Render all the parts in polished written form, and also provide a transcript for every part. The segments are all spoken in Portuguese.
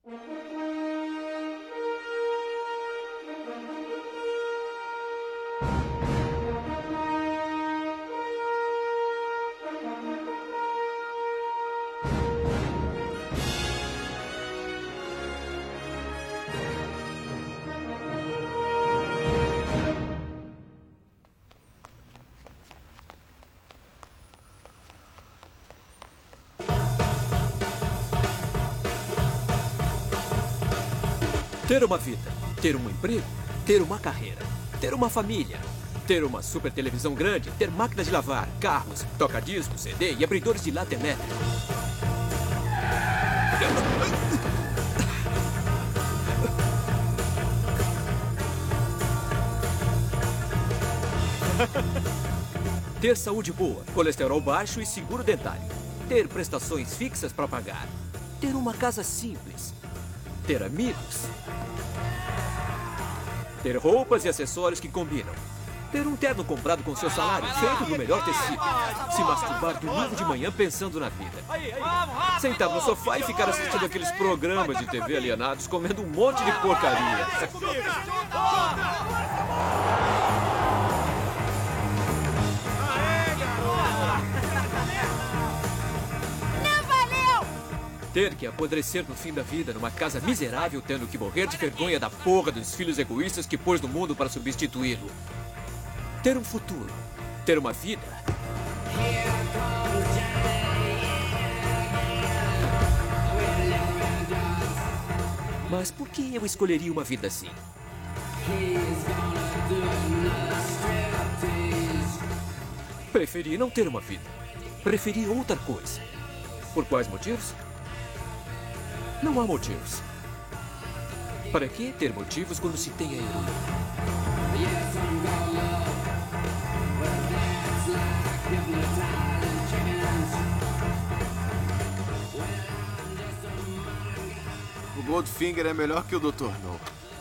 Ter uma vida, ter um emprego, ter uma carreira, ter uma família, ter uma super televisão grande, ter máquina de lavar, carros, toca-discos, CD e abridores de lata elétrica. Ter saúde boa, colesterol baixo e seguro dentário. Ter prestações fixas para pagar. Ter uma casa simples. Ter amigos. Ter roupas e acessórios que combinam. Ter um terno comprado com seu salário, feito do melhor tecido. Se masturbar domingo de manhã pensando na vida. Sentar no sofá e ficar assistindo aqueles programas de TV alienados, comendo um monte de porcaria. Ter que apodrecer no fim da vida numa casa miserável, tendo que morrer de vergonha da porra dos filhos egoístas que pôs no mundo para substituí-lo. Ter um futuro. Ter uma vida. Mas por que eu escolheria uma vida assim? Preferi não ter uma vida. Preferi outra coisa. Por quais motivos? Não há motivos. Para que ter motivos quando se tem a heroína? O Goldfinger é melhor que o Dr. No.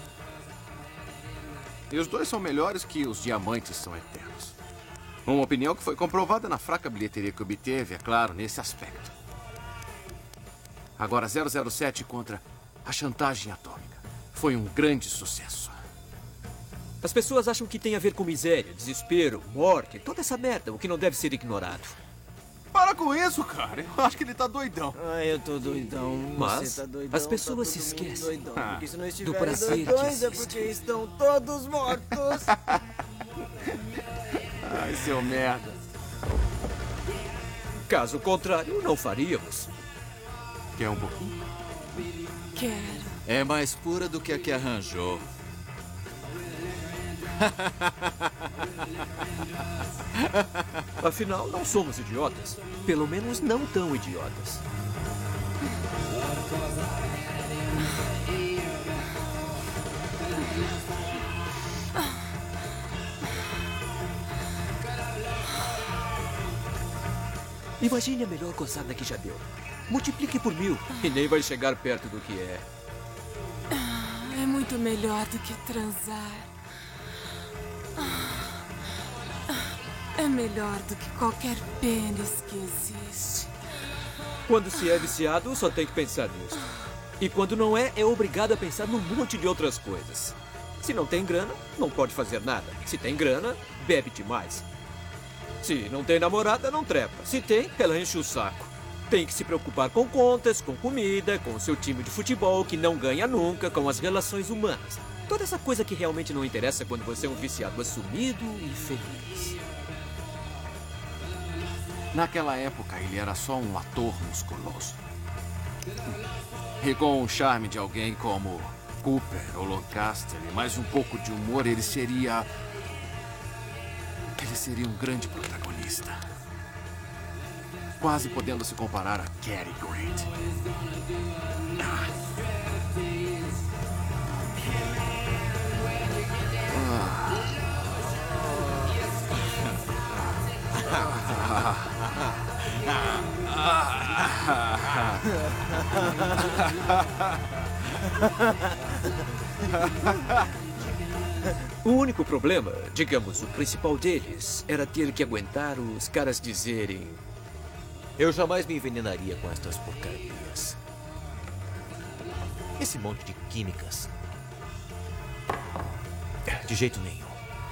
E os dois são melhores que os diamantes são eternos. Uma opinião que foi comprovada na fraca bilheteria que obteve, é claro, nesse aspecto. Agora 007 contra a chantagem atômica. Foi um grande sucesso. As pessoas acham que tem a ver com miséria, desespero, morte, toda essa merda, o que não deve ser ignorado. Para com isso, cara. Eu acho que ele tá doidão. Ai, eu tô doidão. Mas Você tá doidão, as pessoas tá se todo mundo esquecem doidão, porque se não do estiverem prazer que doidões é existe. porque estão todos mortos. Ai, seu merda. Caso contrário, não faríamos. Quer um pouquinho? Quero. É mais pura do que a que arranjou. Afinal, não somos idiotas. Pelo menos não tão idiotas. Imagine a melhor gozada que já deu. Multiplique por 1000 e nem vai chegar perto do que é. É muito melhor do que transar. É melhor do que qualquer pênis que existe. Quando se é viciado, só tem que pensar nisso. E quando não é, é obrigado a pensar num monte de outras coisas. Se não tem grana, não pode fazer nada. Se tem grana, bebe demais. Se não tem namorada, não trepa. Se tem, ela enche o saco. Tem que se preocupar com contas, com comida, com o seu time de futebol que não ganha nunca, com as relações humanas. Toda essa coisa que realmente não interessa quando você é um viciado assumido e feliz. Naquela época, ele era só um ator musculoso. E com o charme de alguém como Cooper ou Lancaster e mais um pouco de humor, ele seria um grande protagonista. Quase podendo se comparar a Cary Grant. O único problema, digamos, o principal deles, era ter que aguentar os caras dizerem: eu jamais me envenenaria com estas porcarias. Esse monte de químicas. De jeito nenhum.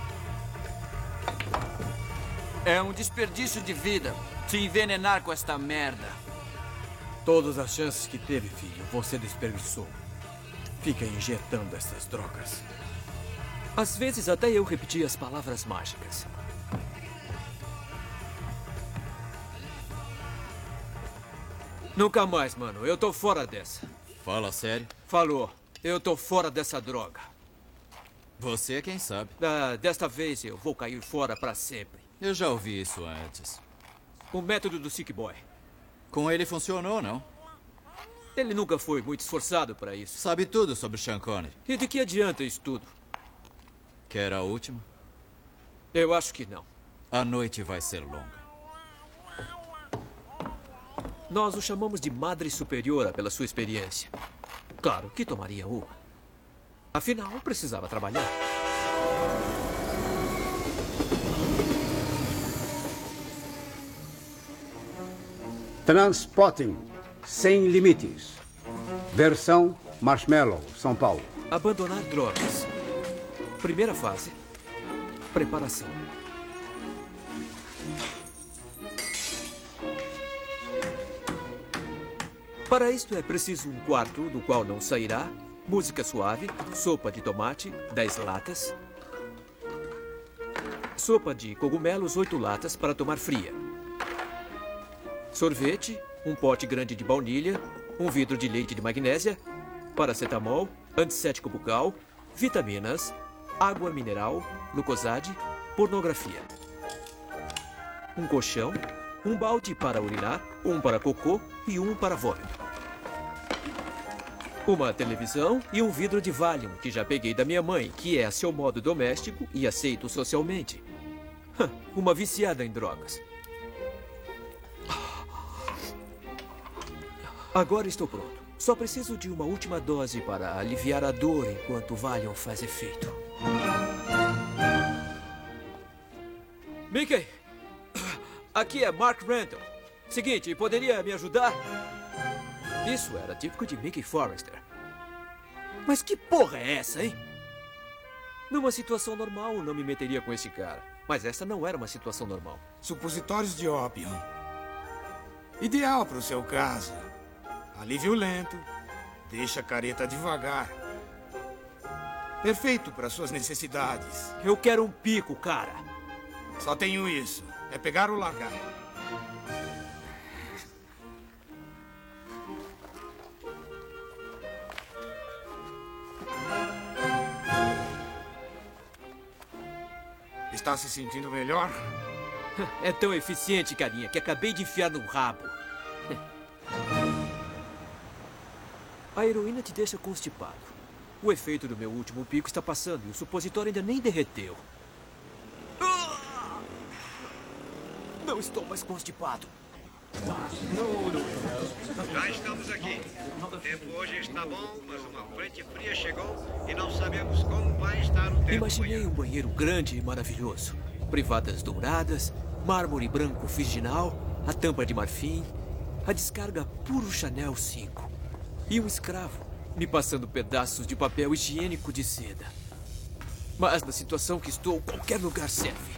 É um desperdício de vida se envenenar com esta merda. Todas as chances que teve, filho, você desperdiçou. Fica injetando essas drogas. Às vezes até eu repetia as palavras mágicas. Nunca mais, mano. Eu tô fora dessa. Fala sério. Falou. Eu tô fora dessa droga. Você é quem sabe. Desta vez eu vou cair fora pra sempre. Eu já ouvi isso antes. O método do Sick Boy. Com ele funcionou, não? Ele nunca foi muito esforçado para isso. Sabe tudo sobre Sean Connery. E de que adianta isso tudo? Quer a última? Eu acho que não. A noite vai ser longa. Nós o chamamos de Madre Superiora pela sua experiência. Claro que tomaria uma. Afinal, precisava trabalhar. Transpotting, sem limites. Versão Marshmallow, São Paulo. Abandonar drogas. Primeira fase. Preparação. Para isto é preciso um quarto do qual não sairá, música suave, sopa de tomate, 10 latas, sopa de cogumelos, 8 latas para tomar fria, sorvete, um pote grande de baunilha, um vidro de leite de magnésia, paracetamol, antisséptico bucal, vitaminas, água mineral, glucosade, pornografia. Um colchão, um balde para urinar, um para cocô e um para vômito. Uma televisão e um vidro de Valium, que já peguei da minha mãe, que é a seu modo doméstico e aceito socialmente. Uma viciada em drogas. Agora estou pronto. Só preciso de uma última dose para aliviar a dor enquanto o Valium faz efeito. Mickey! Aqui é Mark Randall. Seguinte, poderia me ajudar? Isso era típico de Mickey Forrester. Mas que porra é essa, hein? Numa situação normal, não me meteria com esse cara. Mas essa não era uma situação normal. Supositórios de ópio. Ideal para o seu caso. Alívio lento. Deixa a careta devagar. Perfeito para suas necessidades. Eu quero um pico, cara. Só tenho isso. É pegar ou largar. Está se sentindo melhor? É tão eficiente, carinha, que acabei de enfiar no rabo. A heroína te deixa constipado. O efeito do meu último pico está passando e o supositório ainda nem derreteu. Não estou mais constipado. Já estamos aqui. O tempo hoje está bom, mas uma frente fria chegou e não sabemos como vai estar o tempo. Imaginei um banheiro grande e maravilhoso. Privadas douradas, mármore branco virginal, a tampa de marfim, a descarga puro Chanel 5. E um escravo me passando pedaços de papel higiênico de seda. Mas na situação que estou, qualquer lugar serve.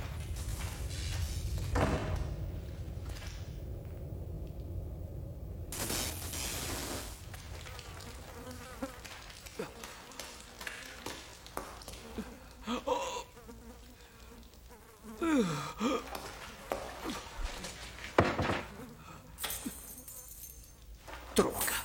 Droga.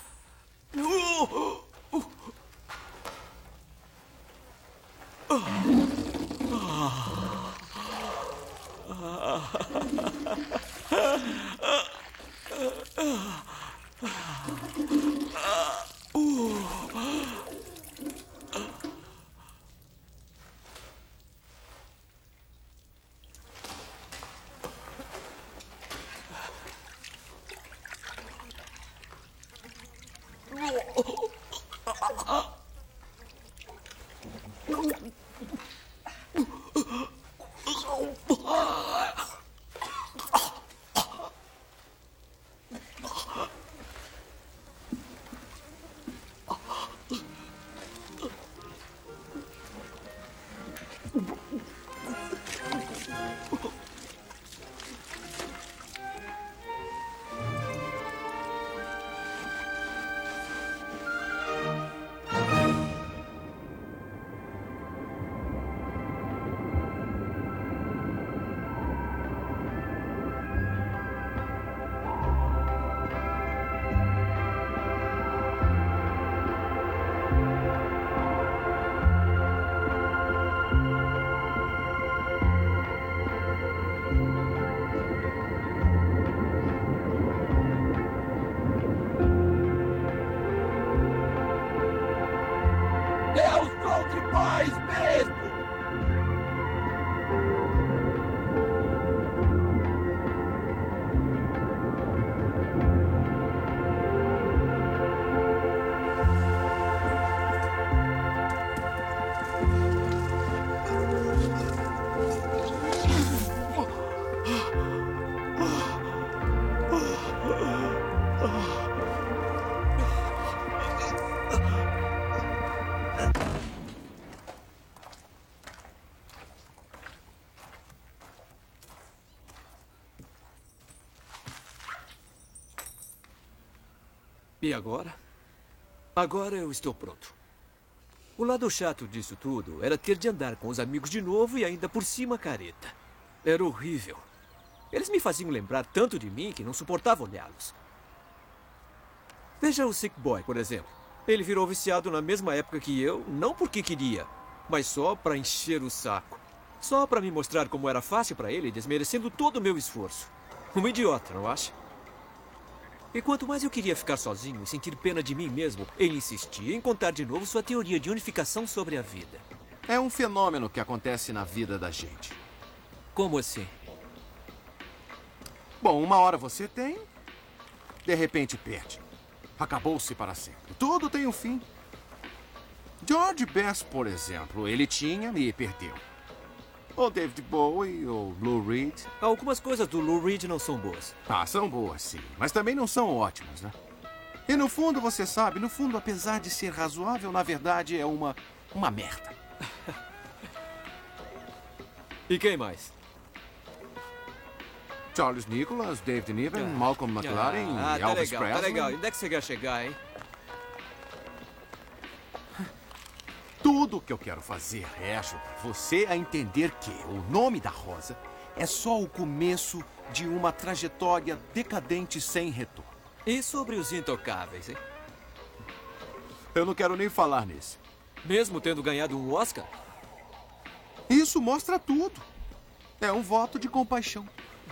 E agora? Agora eu estou pronto. O lado chato disso tudo era ter de andar com os amigos de novo e ainda por cima careta. Era horrível. Eles me faziam lembrar tanto de mim que não suportava olhá-los. Veja o Sick Boy, por exemplo. Ele virou viciado na mesma época que eu, não porque queria, mas só para encher o saco. Só para me mostrar como era fácil para ele, desmerecendo todo o meu esforço. Um idiota, não acha? E quanto mais eu queria ficar sozinho e sentir pena de mim mesmo, ele insistia em contar de novo sua teoria de unificação sobre a vida. É um fenômeno que acontece na vida da gente. Como assim? Bom, uma hora você tem, de repente perde. Acabou-se para sempre. Tudo tem um fim. George Best, por exemplo, ele tinha e perdeu. Ou David Bowie, ou Lou Reed. Algumas coisas do Lou Reed não são boas. Ah, são boas, sim. Mas também não são ótimas, né? E no fundo, você sabe, no fundo, apesar de ser razoável, na verdade é uma merda. E quem mais? Charles Nicholas, David Niven, Malcolm McLaren, tá Elvis legal, Presley. tá legal. E onde é que você quer chegar, hein? Tudo que eu quero fazer é ajudar você a entender que o nome da Rosa é só o começo de uma trajetória decadente sem retorno. E sobre os Intocáveis, hein? Eu não quero nem falar nisso. Mesmo tendo ganhado um Oscar? Isso mostra tudo. É um voto de compaixão.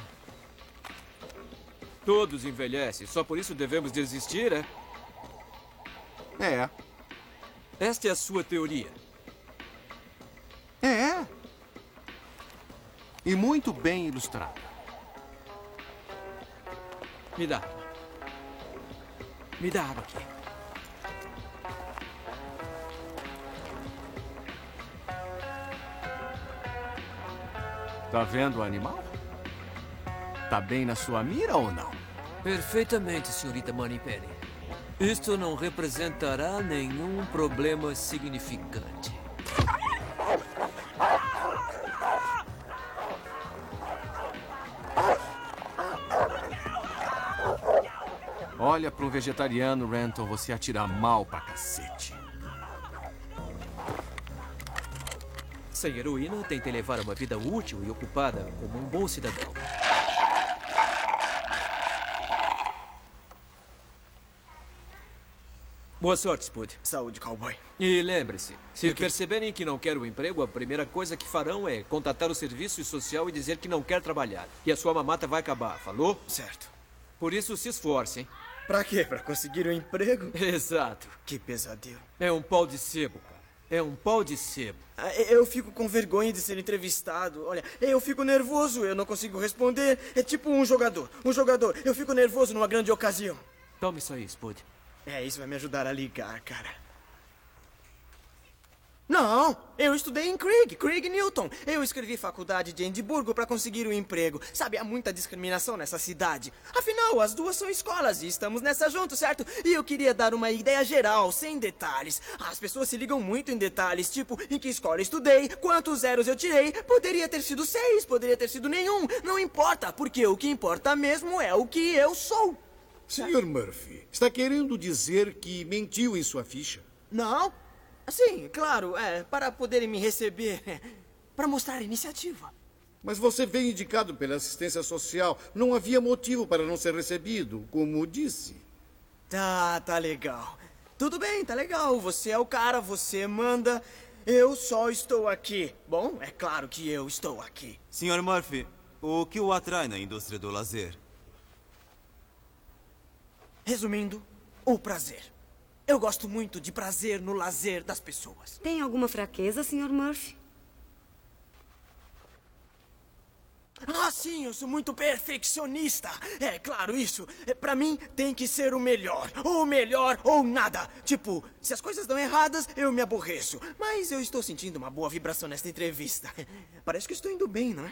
Todos envelhecem, só por isso devemos desistir, é? É. Esta é a sua teoria. É. E muito bem ilustrada. Me dá. Me dá água aqui. Tá vendo o animal? Tá bem na sua mira ou não? Perfeitamente, senhorita Moneypenny. Isto não representará nenhum problema significante. Olha, para um vegetariano, Renton, você atira mal pra cacete. Sem heroína, tente levar uma vida útil e ocupada como um bom cidadão. Boa sorte, Spud. Saúde, cowboy. E lembre-se, se perceberem que não quer o emprego, a primeira coisa que farão é contatar o serviço social e dizer que não quer trabalhar. E a sua mamata vai acabar, falou? Certo. Por isso, se esforcem. Pra quê? Pra conseguir um emprego? Exato. Que pesadelo. É um pau de sebo, cara. É um pau de sebo. Eu fico com vergonha de ser entrevistado. Olha, eu fico nervoso, eu não consigo responder. É tipo um jogador. Eu fico nervoso numa grande ocasião. Tome isso aí, Spud. Isso vai me ajudar a ligar, cara. Não, eu estudei em Craig Newton. Eu escrevi faculdade de Edimburgo para conseguir um emprego. Sabe, há muita discriminação nessa cidade. Afinal, as duas são escolas e estamos nessa juntos, certo? E eu queria dar uma ideia geral, sem detalhes. As pessoas se ligam muito em detalhes, tipo, em que escola estudei, quantos zeros eu tirei. Poderia ter sido 6, poderia ter sido nenhum. Não importa, porque o que importa mesmo é o que eu sou. Sr. Murphy, está querendo dizer que mentiu em sua ficha? Não. Sim, claro, para poderem me receber, para mostrar iniciativa. Mas você veio indicado pela assistência social. Não havia motivo para não ser recebido, como disse. Tá legal. Tudo bem, tá legal. Você é o cara, você manda. Eu só estou aqui. Bom, é claro que eu estou aqui. Sr. Murphy, o que o atrai na indústria do lazer? Resumindo, o prazer. Eu gosto muito de prazer no lazer das pessoas. Tem alguma fraqueza, Sr. Murphy? Sim, eu sou muito perfeccionista. É claro isso. Pra mim, tem que ser o melhor ou nada. Tipo, se as coisas dão erradas, eu me aborreço. Mas eu estou sentindo uma boa vibração nesta entrevista. Parece que estou indo bem, não é?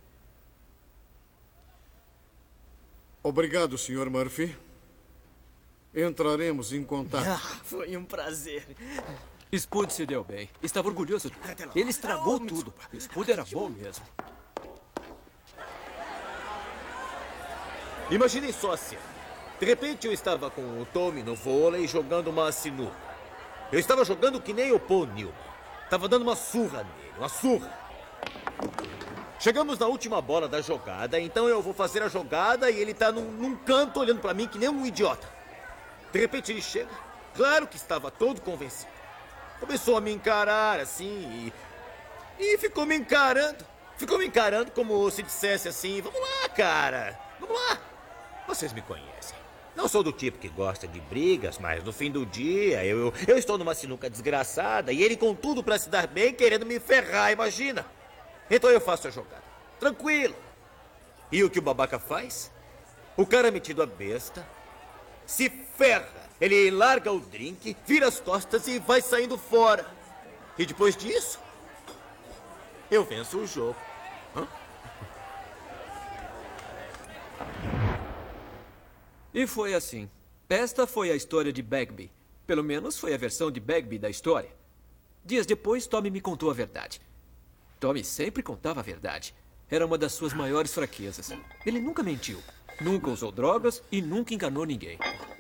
Obrigado, Sr. Murphy. Entraremos em contato. Foi um prazer. Spud se deu bem. Estava orgulhoso. Ele estragou tudo. Spud era bom mesmo. Imaginem só a cena. De repente, eu estava com o Tommy no vôlei jogando uma sinuca. Eu estava jogando que nem o Paul Newman. Estava dando uma surra nele, uma surra. Chegamos na última bola da jogada, então eu vou fazer a jogada e ele está num canto olhando para mim que nem um idiota. De repente ele chega, claro que estava todo convencido. Começou a me encarar assim e ficou me encarando. Ficou me encarando como se dissesse assim, vamos lá, cara, vamos lá. Vocês me conhecem. Não sou do tipo que gosta de brigas, mas no fim do dia eu estou numa sinuca desgraçada e ele com tudo para se dar bem querendo me ferrar, imagina. Então eu faço a jogada, tranquilo. E o que o babaca faz? O cara metido a besta se ferra. Ele larga o drink, vira as costas e vai saindo fora. E depois disso, eu venço o jogo. Hã? E foi assim. Esta foi a história de Bagby. Pelo menos foi a versão de Bagby da história. Dias depois, Tommy me contou a verdade. Tommy sempre contava a verdade. Era uma das suas maiores fraquezas. Ele nunca mentiu, nunca usou drogas e nunca enganou ninguém.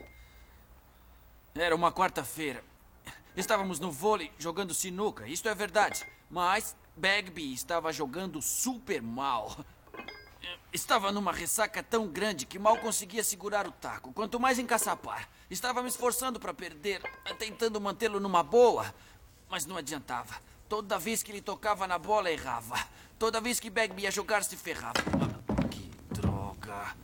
Era uma quarta-feira. Estávamos no vôlei jogando sinuca, isto é verdade. Mas Bagby estava jogando super mal. Estava numa ressaca tão grande que mal conseguia segurar o taco, quanto mais encaçapar. Estava me esforçando para perder, tentando mantê-lo numa boa, mas não adiantava. Toda vez que ele tocava na bola, errava. Toda vez que Bagby ia jogar, se ferrava. Que droga.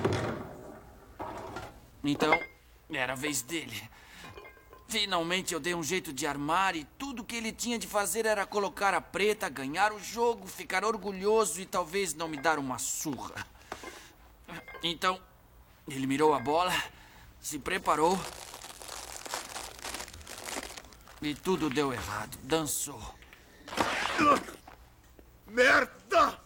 Então, era a vez dele. Finalmente eu dei um jeito de armar e tudo que ele tinha de fazer era colocar a preta, ganhar o jogo, ficar orgulhoso e talvez não me dar uma surra. Então, ele mirou a bola, se preparou e tudo deu errado. Dançou. Merda!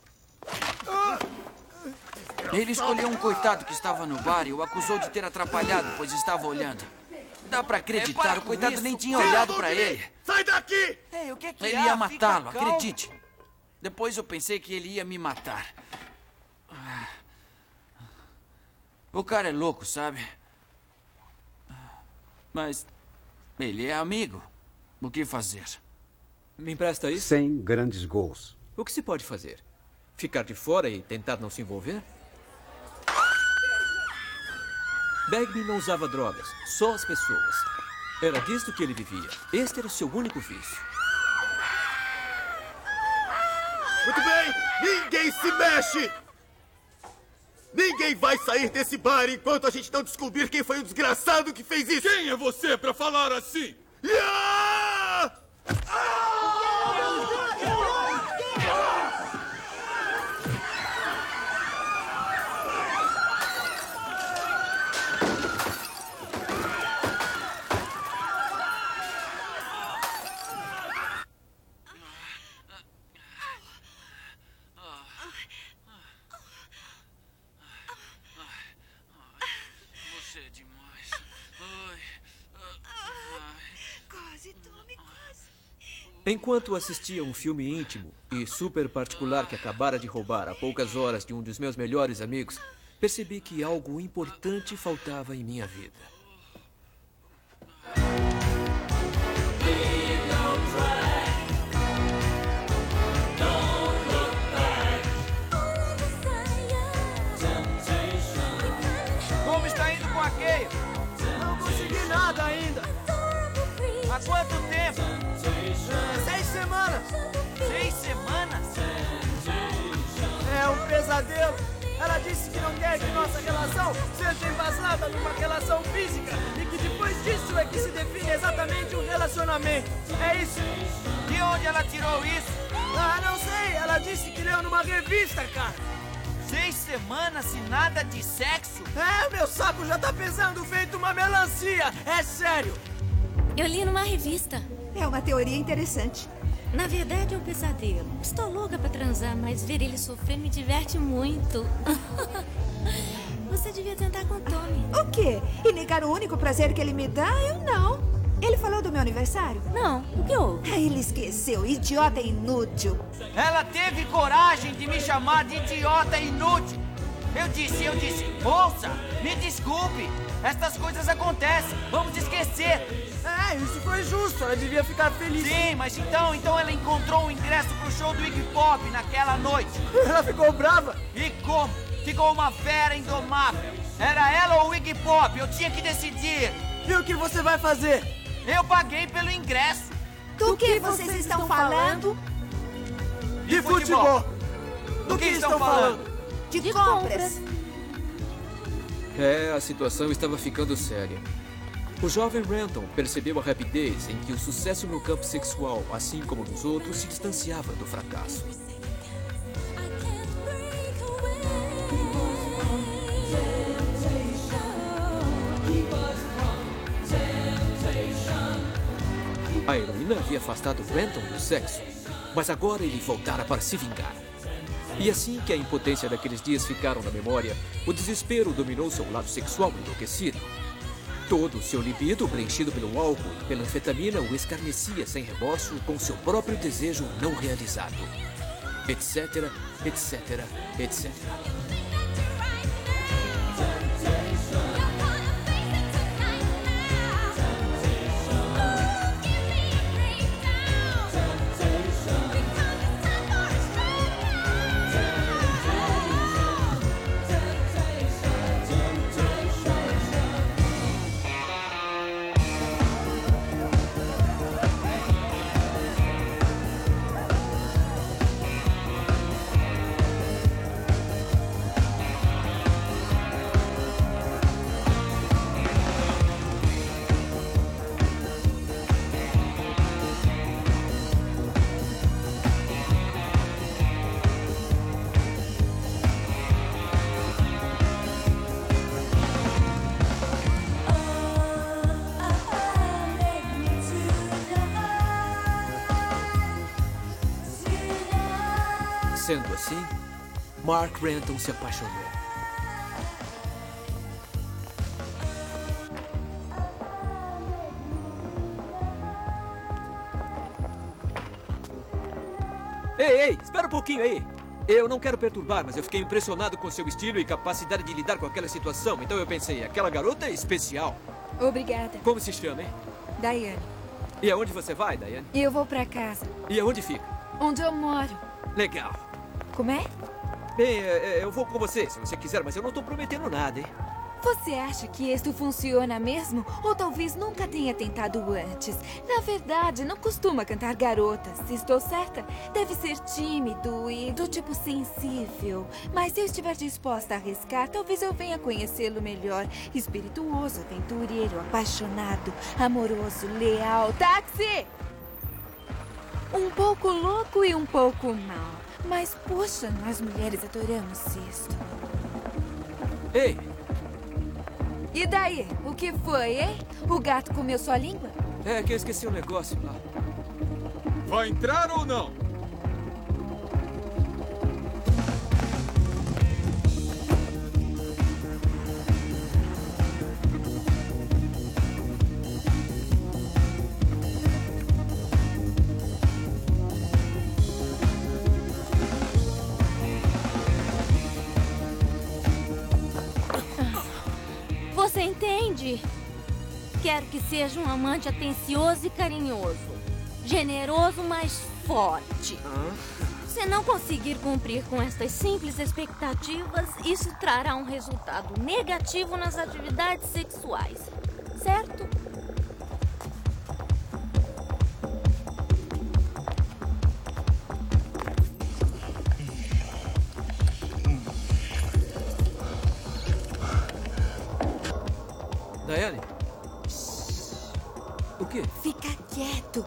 Ele escolheu um coitado que estava no bar e o acusou de ter atrapalhado, pois estava olhando. Dá pra acreditar, o coitado nem tinha olhado pra ele. Sai daqui! Ei, o que ele ia matá-lo, acredite. Depois eu pensei que ele ia me matar. O cara é louco, sabe? Mas ele é amigo. O que fazer? Me empresta isso? 100 grandes gols. O que se pode fazer? Ficar de fora e tentar não se envolver? Bagby não usava drogas, só as pessoas. Era disto que ele vivia. Este era o seu único vício. Muito bem! Ninguém se mexe! Ninguém vai sair desse bar enquanto a gente não descobrir quem foi o desgraçado que fez isso! Quem é você pra falar assim? Yeah! Enquanto assistia um filme íntimo e super particular que acabara de roubar a poucas horas de um dos meus melhores amigos, percebi que algo importante faltava em minha vida. Como está indo com a Gale? Não consegui nada ainda. Há quanto tempo? 6 semanas. 6 semanas? É um pesadelo. Ela disse que não quer que nossa relação seja embasada numa relação física e que depois disso é que se define exatamente um relacionamento. É isso. De onde ela tirou isso? Ah, não sei. Ela disse que leu numa revista, cara. 6 semanas e nada de sexo? É, meu saco já tá pesando feito uma melancia. É sério. Eu li numa revista. É uma teoria interessante. Na verdade, é um pesadelo. Estou louca pra transar, mas ver ele sofrer me diverte muito. Você devia tentar com o Tommy. O quê? E negar o único prazer que ele me dá? Eu não. Ele falou do meu aniversário? Não. O que houve? Ele esqueceu. Idiota inútil. Ela teve coragem de me chamar de idiota inútil. Eu disse. Ouça, me desculpe. Estas coisas acontecem. Vamos esquecer. Isso foi justo. Ela devia ficar feliz. Sim, mas então ela encontrou um ingresso pro show do Iggy Pop naquela noite. Ela ficou brava. E como? Ficou uma fera indomável. Era ela ou o Iggy Pop. Eu tinha que decidir. E o que você vai fazer? Eu paguei pelo ingresso. Do que vocês estão falando? De futebol. Do que estão falando? De compras. A situação estava ficando séria. O jovem Renton percebeu a rapidez em que o sucesso no campo sexual, assim como nos outros, se distanciava do fracasso. A heroína havia afastado Renton do sexo, mas agora ele voltara para se vingar. E assim que a impotência daqueles dias ficaram na memória, o desespero dominou seu lado sexual enlouquecido. Todo o seu libido, preenchido pelo álcool e pela anfetamina, o escarnecia sem remorso com seu próprio desejo não realizado. Etc, etc, etc. Sendo assim, Mark Renton se apaixonou. Ei, espera um pouquinho aí. Eu não quero perturbar, mas eu fiquei impressionado com seu estilo e capacidade de lidar com aquela situação. Então eu pensei, aquela garota é especial. Obrigada. Como se chama, hein? Diane. E aonde você vai, Diane? Eu vou pra casa. E aonde fica? Onde eu moro. Legal. Como é? Bem, eu vou com você, se você quiser, mas eu não tô prometendo nada, hein? Você acha que isto funciona mesmo? Ou talvez nunca tenha tentado antes? Na verdade, não costuma cantar garotas. Se estou certa, deve ser tímido e do tipo sensível. Mas se eu estiver disposta a arriscar, talvez eu venha conhecê-lo melhor. Espirituoso, aventureiro, apaixonado, amoroso, leal. Táxi! Um pouco louco e um pouco mau. Mas, poxa, nós mulheres adoramos isto. Ei! E daí? O que foi, hein? O gato comeu sua língua? É que eu esqueci um negócio lá. Vai entrar ou não? Você entende? Quero que seja um amante atencioso e carinhoso. Generoso, mas forte. Se não conseguir cumprir com estas simples expectativas, isso trará um resultado negativo nas atividades sexuais. Certo? Diane? O quê? Fica quieto.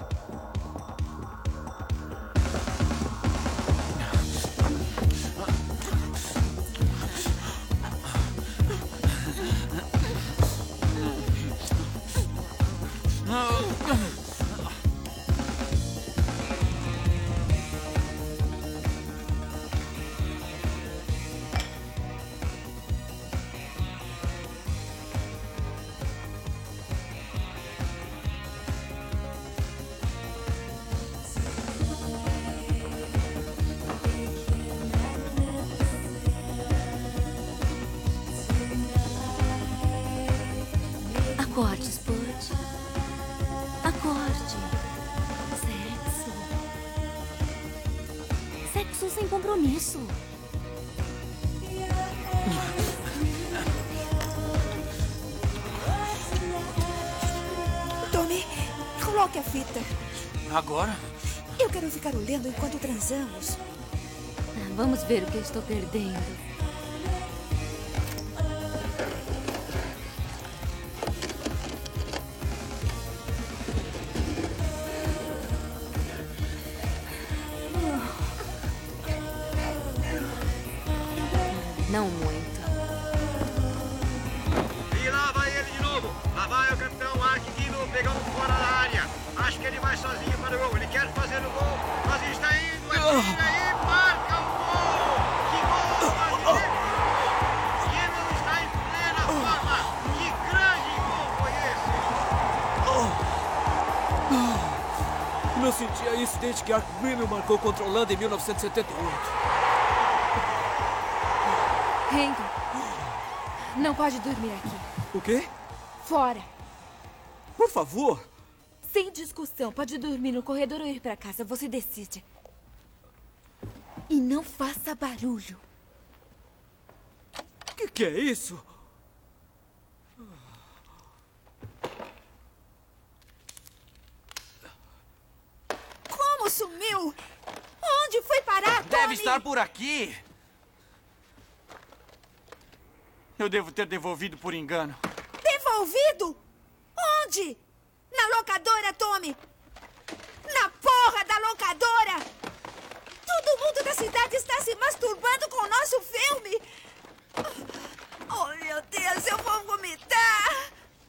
sem compromisso. Tommy, coloque a fita. Agora? Eu quero ficar olhando enquanto transamos. Vamos ver o que eu estou perdendo. Não muito. E lá vai ele de novo. Lá vai o capitão Mark Guido pegando fora da área. Acho que ele vai sozinho para o gol. Ele quer fazer o gol, mas está indo, atira e marca o gol. Que gol! Guido está em plena forma. Que grande gol foi esse! Não sentia isso desde que Art Greenhill marcou contra a Holanda em 1978. Hendon, não pode dormir aqui. O quê? Fora. Por favor. Sem discussão. Pode dormir no corredor ou ir para casa. Você decide. E não faça barulho. Que é isso? Como sumiu? Onde foi parar, Tommy? Deve estar por aqui. Eu devo ter devolvido por engano. Devolvido? Onde? Na locadora, Tommy! Na porra da locadora! Todo mundo da cidade está se masturbando com o nosso filme! Oh, meu Deus, eu vou vomitar!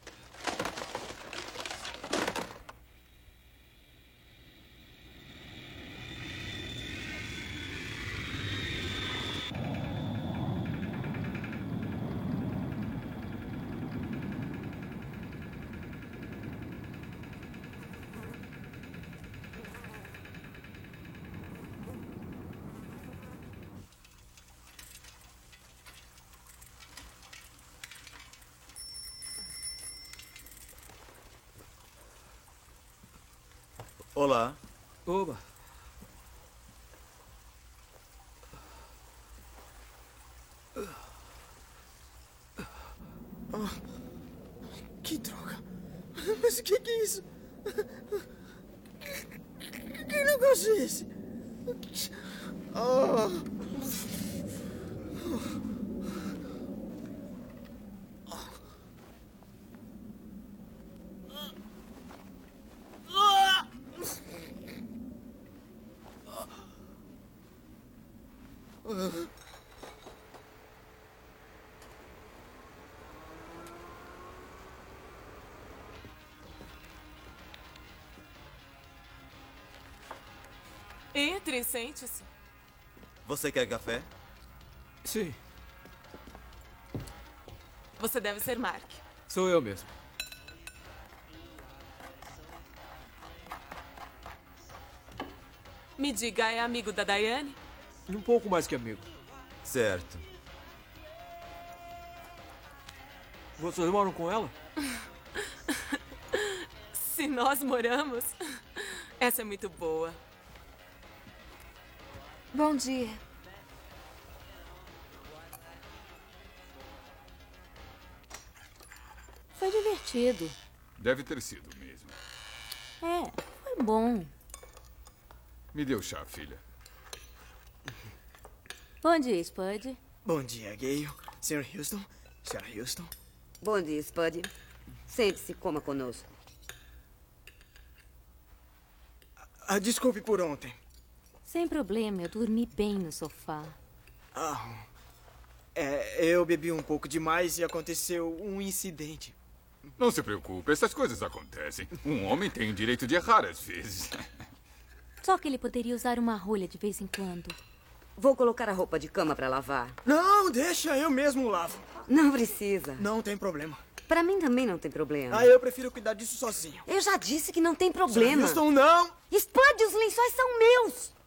Olá. Oba. Que droga. Mas o que é isso? Que negócio é esse? Entre e sente-se. Você quer café? Sim. Você deve ser Mark. Sou eu mesmo. Me diga, é amigo da Diane? Um pouco mais que amigo. Certo. Vocês moram com ela? Se nós moramos. Essa é muito boa. Bom dia. Foi divertido. Deve ter sido mesmo. É, foi bom. Me dê o chá, filha. Bom dia, Spud. Bom dia, Gale. Sr. Houston? Sra. Houston? Bom dia, Spud. Sente-se, coma conosco. Desculpe por ontem. Sem problema, eu dormi bem no sofá. Eu bebi um pouco demais e aconteceu um incidente. Não se preocupe, essas coisas acontecem. Um homem tem o direito de errar às vezes. Só que ele poderia usar uma rolha de vez em quando. Vou colocar a roupa de cama para lavar. Não, deixa, eu mesmo lavo. Não precisa. Não tem problema. Para mim também não tem problema. Eu prefiro cuidar disso sozinho. Eu já disse que não tem problema. Houston, não! Spud, os lençóis são meus!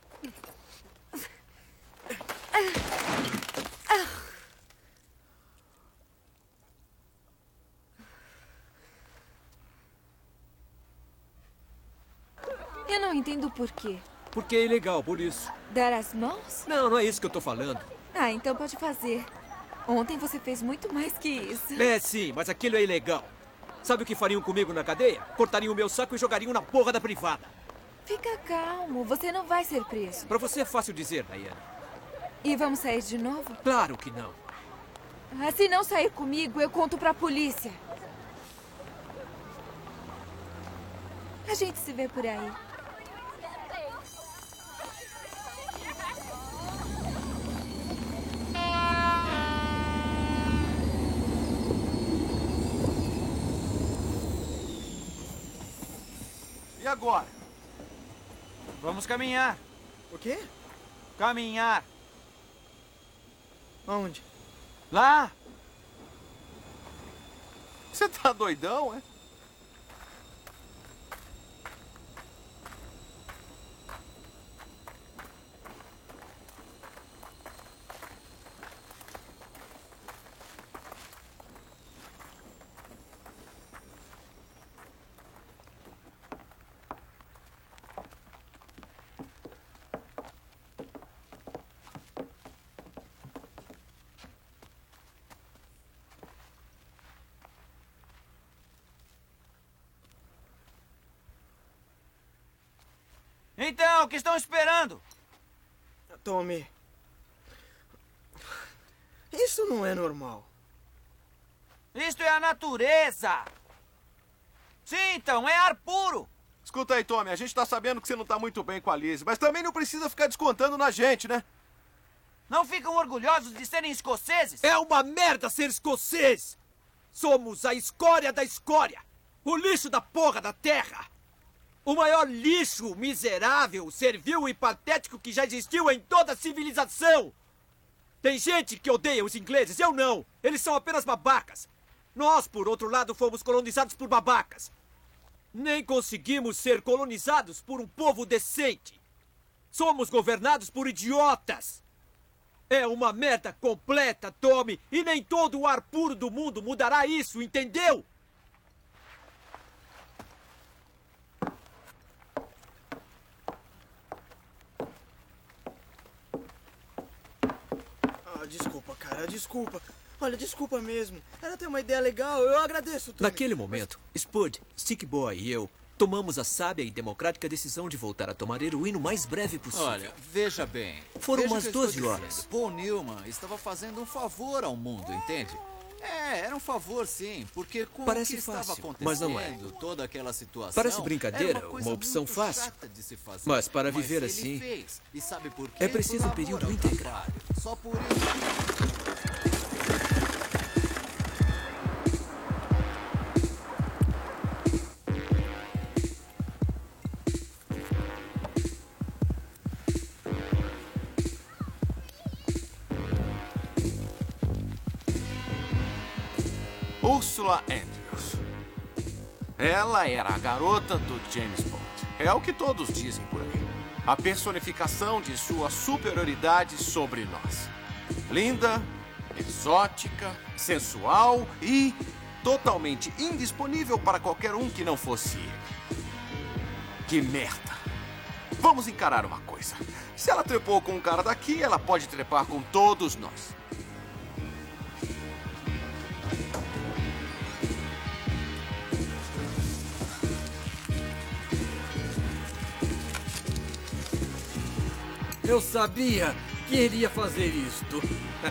Eu não entendo por quê. Porque é ilegal, por isso. Dar as mãos? Não, não é isso que eu tô falando. Ah, então pode fazer. Ontem você fez muito mais que isso. É, sim, mas aquilo é ilegal. Sabe o que fariam comigo na cadeia? Cortariam o meu saco e jogariam na porra da privada. Fica calmo, você não vai ser preso. Pra você é fácil dizer, Diana. E vamos sair de novo? Claro que não. Ah, se não sair comigo, eu conto pra polícia. A gente se vê por aí. E agora? Vamos caminhar. O quê? Caminhar. Onde? Lá. Você tá doidão, é? Então, o que estão esperando? Tommy. Isso não é normal. Isto é a natureza. Sim, então, é ar puro. Escuta aí, Tommy, a gente tá sabendo que você não tá muito bem com a Liz, mas também não precisa ficar descontando na gente, né? Não ficam orgulhosos de serem escoceses? É uma merda ser escocês! Somos a escória da escória! O lixo da porra da terra! O maior lixo miserável, servil e patético que já existiu em toda a civilização! Tem gente que odeia os ingleses, eu não! Eles são apenas babacas! Nós, por outro lado, fomos colonizados por babacas! Nem conseguimos ser colonizados por um povo decente! Somos governados por idiotas! É uma merda completa, Tommy, e nem todo o ar puro do mundo mudará isso, entendeu? Desculpa, cara, desculpa. Olha, desculpa mesmo. Era até uma ideia legal, eu agradeço, Tommy. Naquele momento, Spud, Stick Boy e eu tomamos a sábia e democrática decisão de voltar a tomar heroína o mais breve possível. Olha, veja bem. Foram veja umas o que eu 12 estou horas. dizendo. Paul Newman estava fazendo um favor ao mundo, entende? É, era um favor, sim, porque com Parece o que estava fácil, acontecendo, mas não é. toda aquela situação... Parece brincadeira, era coisa uma opção muito fácil. chata de se fazer. Mas para viver ele assim, fez. E sabe por quê? é preciso Por um período amor ao integral. trabalho. Só por isso... Ursula Andrews. Ela era a garota do James Bond. É o que todos dizem por aí. A personificação de sua superioridade sobre nós. Linda, exótica, sensual e totalmente indisponível para qualquer um que não fosse ele. Que merda. Vamos encarar uma coisa. Se ela trepou com um cara daqui, ela pode trepar com todos nós. Eu sabia que iria fazer isto.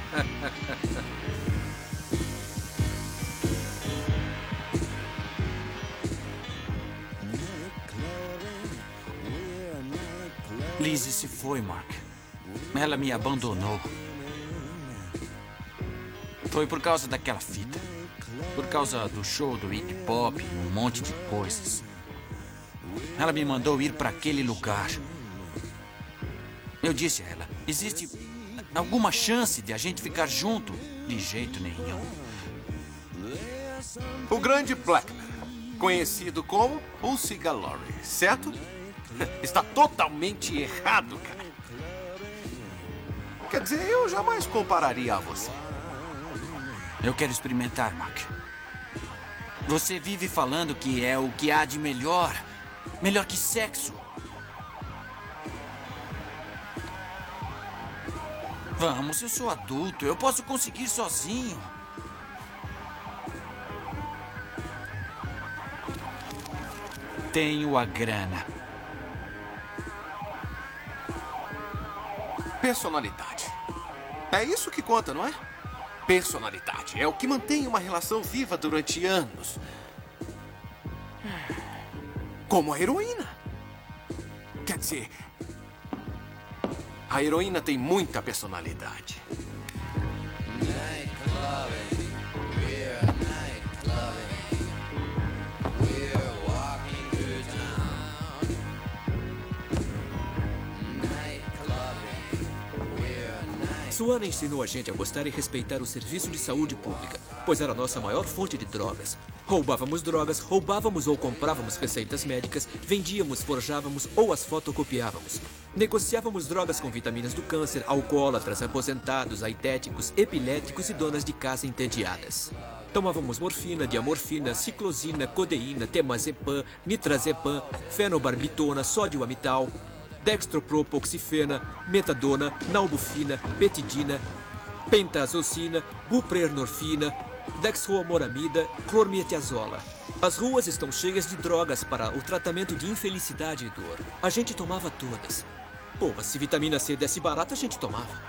Lizzie se foi, Mark. Ela me abandonou. Foi por causa daquela fita. Por causa do show do Iggy Pop e um monte de coisas. Ela me mandou ir para aquele lugar. Eu disse a ela, existe alguma chance de a gente ficar junto? De jeito nenhum. O grande Blackman, conhecido como o Cigalore, certo? Está totalmente errado, cara. Quer dizer, eu jamais compararia a você. Eu quero experimentar, Mark. Você vive falando que é o que há de melhor. Melhor que sexo. Vamos, eu sou adulto. Eu posso conseguir sozinho. Tenho a grana. Personalidade. É isso que conta, não é? Personalidade. É o que mantém uma relação viva durante anos. Como a heroína. Quer dizer, a heroína tem muita personalidade. Suana ensinou a gente a gostar e respeitar o serviço de saúde pública, pois era a nossa maior fonte de drogas. Roubávamos drogas, roubávamos ou comprávamos receitas médicas, vendíamos, forjávamos ou as fotocopiávamos. Negociávamos drogas com vitaminas do câncer, alcoólatras, aposentados, aitéticos, epiléticos e donas de casa entediadas. Tomávamos morfina, diamorfina, ciclosina, codeína, temazepam, nitrazepam, fenobarbitona, sódio amital, dextropropoxifena, metadona, nalbufina, betidina, pentazocina, buprenorfina, dextroamoramida, clormetiazola. As ruas estão cheias de drogas para o tratamento de infelicidade e dor. A gente tomava todas. Pô, mas se vitamina C desse barata, a gente tomava.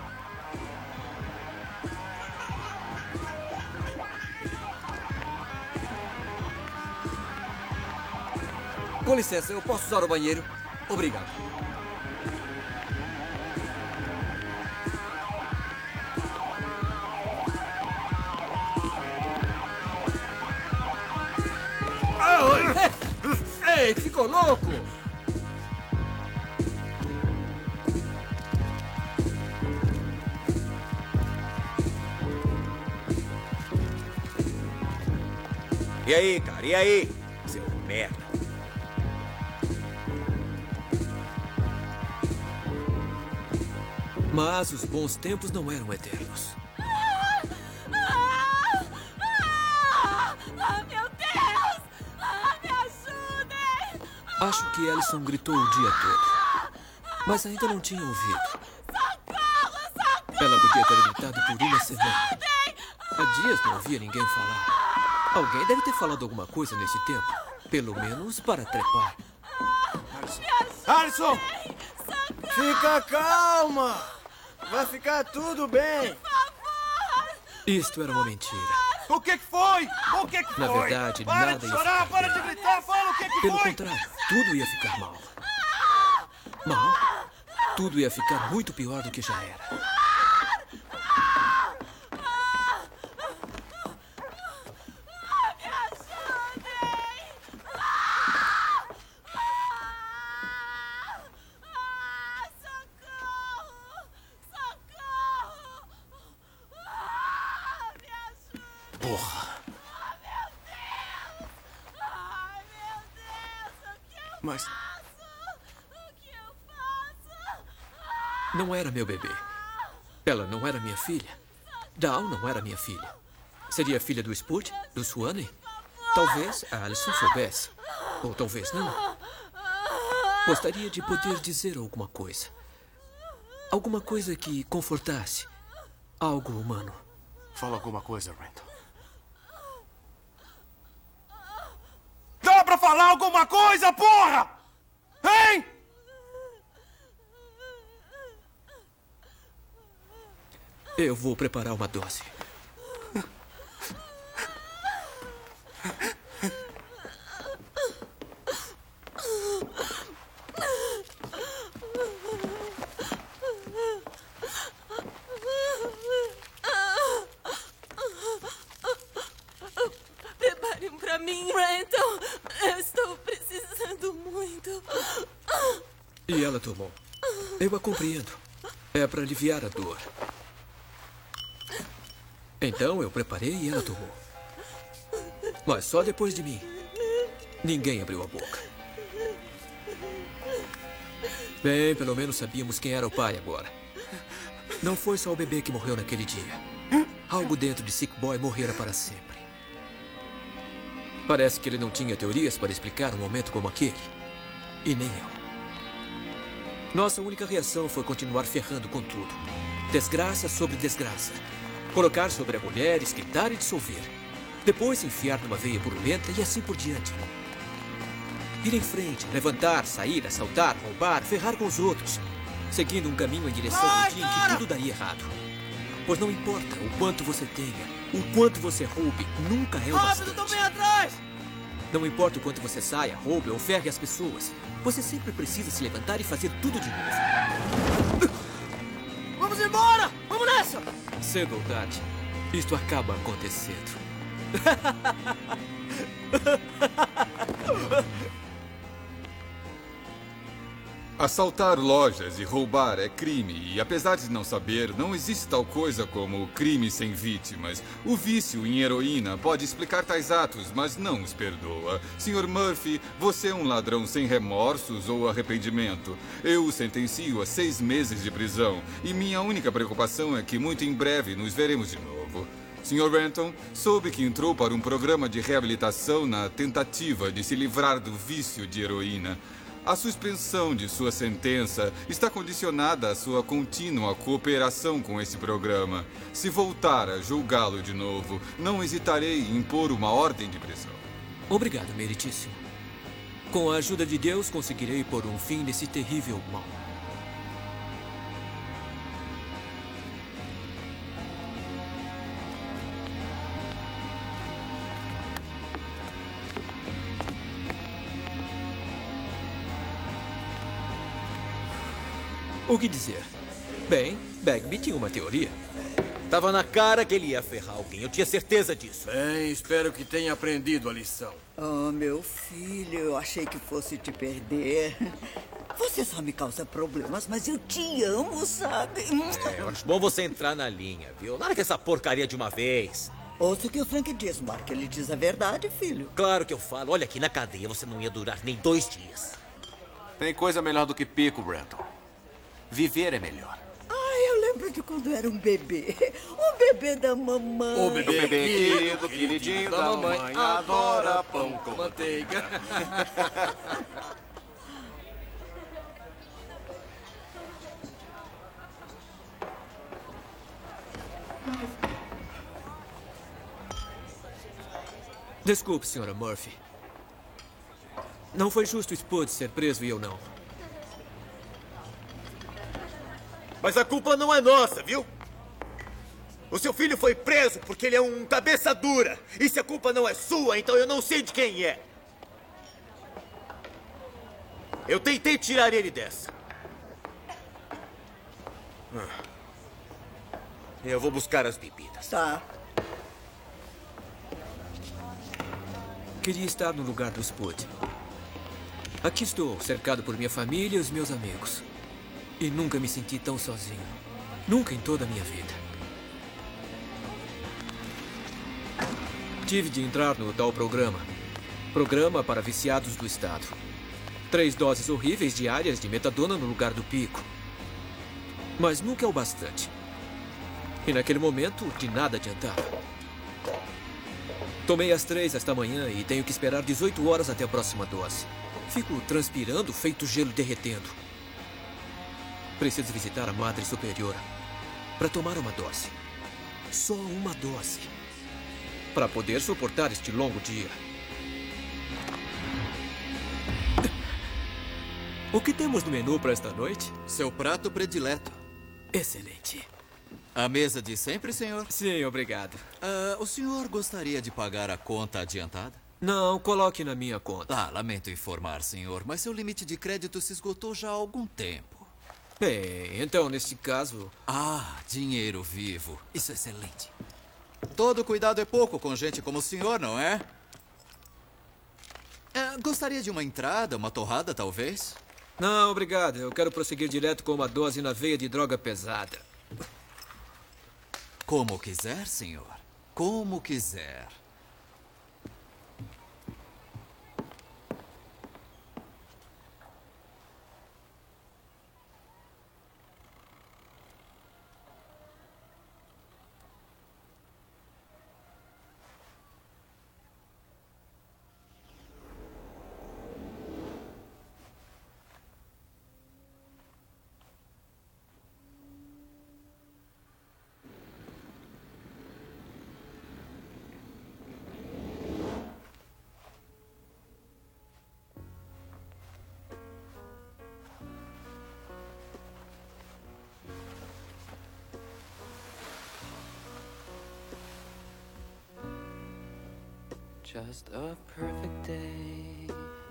Com licença, eu posso usar o banheiro? Obrigado. Ei, ficou louco? E aí, cara? E aí? Seu merda. Mas os bons tempos não eram eternos. Meu Deus! Me ajudem! Acho que Alison gritou o dia todo. Mas ainda não tinha ouvido. Ela podia ter gritado por uma semana. Há dias não ouvia ninguém falar. Alguém deve ter falado alguma coisa nesse tempo. Pelo menos para trepar. Alison! Fica calma! Vai ficar tudo bem. Isto era uma mentira. O que foi? O que foi? Na verdade, para nada de ia chorar, ficar para bem. de gritar, fala o que Pelo foi. contrário, tudo ia ficar mal. Mal? Tudo ia ficar muito pior do que já era. Porra. Mas Não era meu bebê. Ela não era minha filha. Dal não era minha filha. Seria filha do Spud? Do Swanee? Talvez a Alison soubesse. Ou talvez não. Gostaria de poder dizer alguma coisa. Alguma coisa que confortasse. Algo humano. Fala alguma coisa, Randall. Dá pra falar alguma coisa, porra! Hein? Eu vou preparar uma dose. Prepare um pra mim, Randall. Eu estou precisando muito. E ela tomou. Eu a compreendo. É para aliviar a dor. Então eu preparei e ela tomou. Mas só depois de mim. Ninguém abriu a boca. Bem, pelo menos sabíamos quem era o pai agora. Não foi só o bebê que morreu naquele dia. Algo dentro de Sick Boy morrera para sempre. Parece que ele não tinha teorias para explicar um momento como aquele. E nem eu. Nossa única reação foi continuar ferrando com tudo. Desgraça sobre desgraça. Colocar sobre a mulher, esquentar e dissolver. Depois enfiar numa veia purulenta e assim por diante. Ir em frente, levantar, sair, assaltar, roubar, ferrar com os outros. Seguindo um caminho em direção ao dia em que tudo daria errado. Pois não importa o quanto você tenha, o quanto você roube, nunca é o bastante. Rápido, tô bem atrás! Não importa o quanto você saia, roube ou ferre as pessoas. Você sempre precisa se levantar e fazer tudo de novo. Vamos embora! Vamos nessa! Cedo ou tarde, isto acaba acontecendo. Assaltar lojas e roubar é crime e, apesar de não saber, não existe tal coisa como crime sem vítimas. O vício em heroína pode explicar tais atos, mas não os perdoa. Sr. Murphy, você é um ladrão sem remorsos ou arrependimento. Eu o sentencio a 6 meses de prisão e minha única preocupação é que muito em breve nos veremos de novo. Sr. Renton, soube que entrou para um programa de reabilitação na tentativa de se livrar do vício de heroína. A suspensão de sua sentença está condicionada à sua contínua cooperação com esse programa. Se voltar a julgá-lo de novo, não hesitarei em impor uma ordem de prisão. Obrigado, meritíssimo. Com a ajuda de Deus, conseguirei pôr um fim nesse terrível mal. O que dizer? Bem, Bagby tinha uma teoria. Tava na cara que ele ia ferrar alguém. Eu tinha certeza disso. Bem, espero que tenha aprendido a lição. Oh, meu filho, eu achei que fosse te perder. Você só me causa problemas, mas eu te amo, sabe? Eu acho bom você entrar na linha, viu? Larga essa porcaria de uma vez. Ouça o que o Frank diz, Mark. Ele diz a verdade, filho. Claro que eu falo. Olha, aqui na cadeia você não ia durar nem 2 dias. Tem coisa melhor do que pico, Brenton. Viver é melhor. Ai, eu lembro de quando era um bebê. O bebê da mamãe. O bebê querido, queridinho da mamãe, adora pão com manteiga. Desculpe, Sra. Murphy. Não foi justo Spud ser preso e eu não. Mas a culpa não é nossa, viu? O seu filho foi preso porque ele é um cabeça dura. E se a culpa não é sua, então eu não sei de quem é. Eu tentei tirar ele dessa. Eu vou buscar as bebidas. Tá. Queria estar no lugar do Spud. Aqui estou, cercado por minha família e os meus amigos. E nunca me senti tão sozinho. Nunca em toda a minha vida. Tive de entrar no tal programa. Programa para viciados do estado. 3 doses horríveis diárias de metadona no lugar do pico. Mas nunca é o bastante. E naquele momento, de nada adiantava. Tomei as 3 esta manhã e tenho que esperar 18 horas até a próxima dose. Fico transpirando, feito gelo derretendo. Preciso visitar a Madre Superiora para tomar uma dose. Só uma dose. Para poder suportar este longo dia. O que temos no menu para esta noite? Seu prato predileto. Excelente. A mesa de sempre, senhor? Sim, obrigado. O senhor gostaria de pagar a conta adiantada? Não, coloque na minha conta. Lamento informar, senhor, mas seu limite de crédito se esgotou já há algum tempo. Bem, então, nesse caso... Dinheiro vivo. Isso é excelente. Todo cuidado é pouco com gente como o senhor, não é? Gostaria de uma entrada, uma torrada, talvez? Não, obrigado. Eu quero prosseguir direto com uma dose na veia de droga pesada. Como quiser, senhor. Como quiser. Just a perfect day.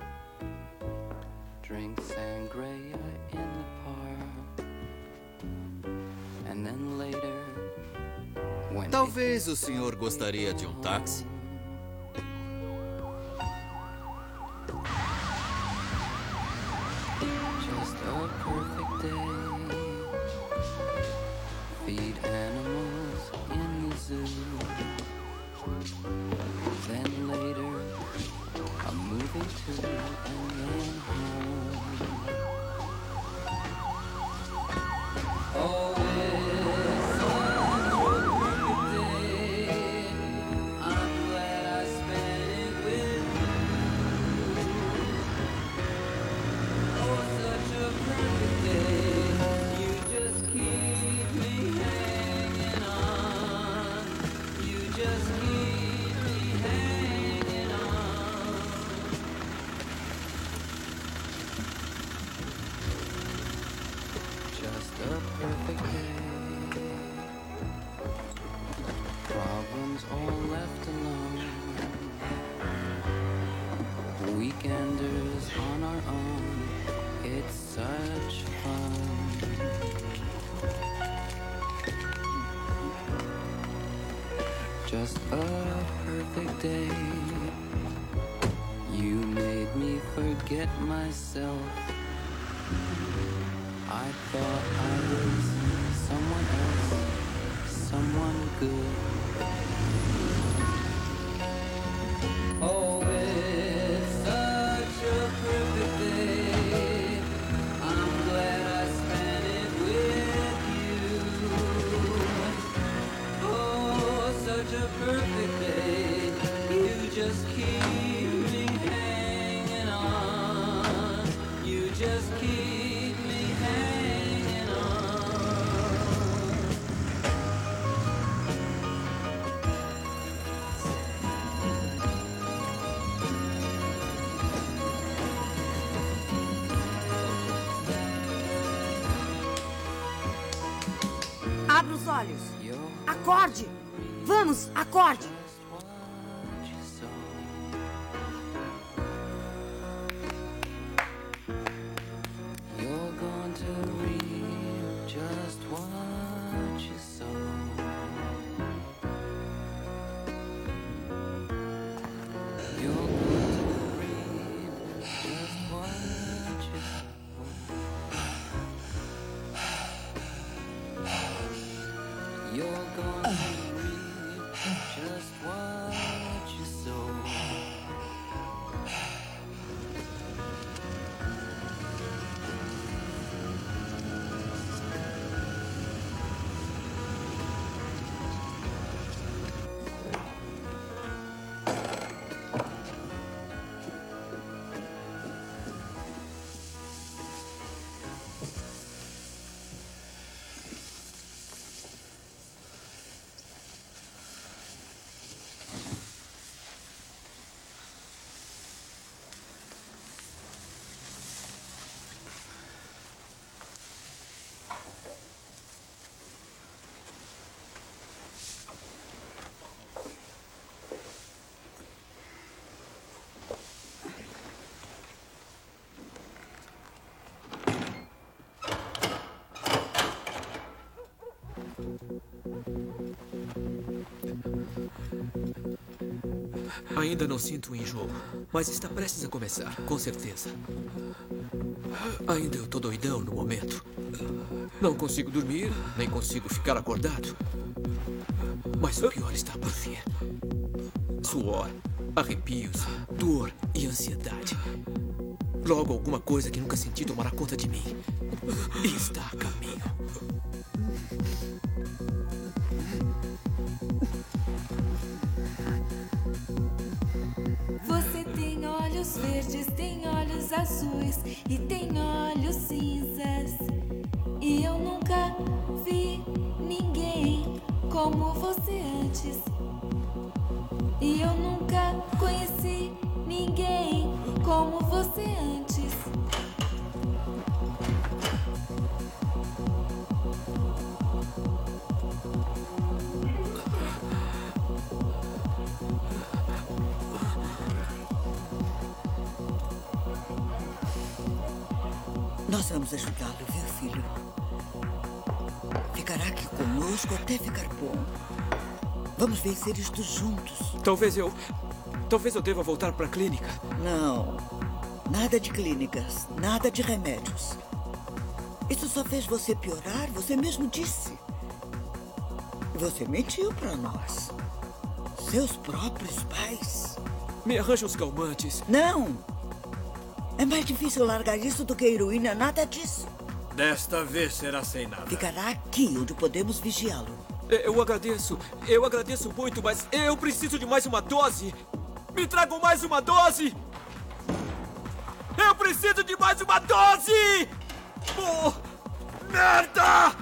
Drink sangria in the park. And then later, when Talvez o senhor gostaria de um táxi? just a perfect day. Feed animals in the zoo. Then later, a movie too, and then home. Oh, it's such a perfect day. I'm glad I spent it with you. Oh, such a perfect day. You just keep me hanging on. You just keep me hanging on. Just a perfect day. Problems all left alone. Weekenders on our own. It's such fun. Just a perfect day. You made me forget myself. I thought I was someone else, someone good. Oh, it's such a perfect day. I'm glad I spent it with you. Oh, such a perfect day. You just keep me hanging on. You just keep me hanging on. Abra os olhos. Acorde. Vamos, acorde. You're going to reap just what you sow. You're going to reap just what you sow. You're going to reap just what you sow. Ainda não sinto o enjoo, mas está prestes a começar, com certeza. Ainda eu tô doidão no momento. Não consigo dormir, nem consigo ficar acordado. Mas o pior está por vir. Suor, arrepios, dor e ansiedade. Logo alguma coisa que nunca senti tomará conta de mim. E está a caminho. Você tem olhos verdes, tem olhos azuis e tem olhos cinzas. E eu nunca vi ninguém como você antes. E eu nunca conheci ninguém como você antes. Nós vamos ajudá-lo, viu, filho? Ficará aqui conosco até ficar bom. Vamos vencer isto juntos. Talvez eu deva voltar para a clínica. Não. Nada de clínicas. Nada de remédios. Isso só fez você piorar, você mesmo disse. E você mentiu para nós. Seus próprios pais. Me arranja os calmantes. Não! É mais difícil largar isso do que heroína, nada disso. Desta vez será sem nada. Ficará aqui, onde podemos vigiá-lo. Eu agradeço muito, mas eu preciso de mais uma dose. Me tragam mais uma dose! Eu preciso de mais uma dose! Oh, merda!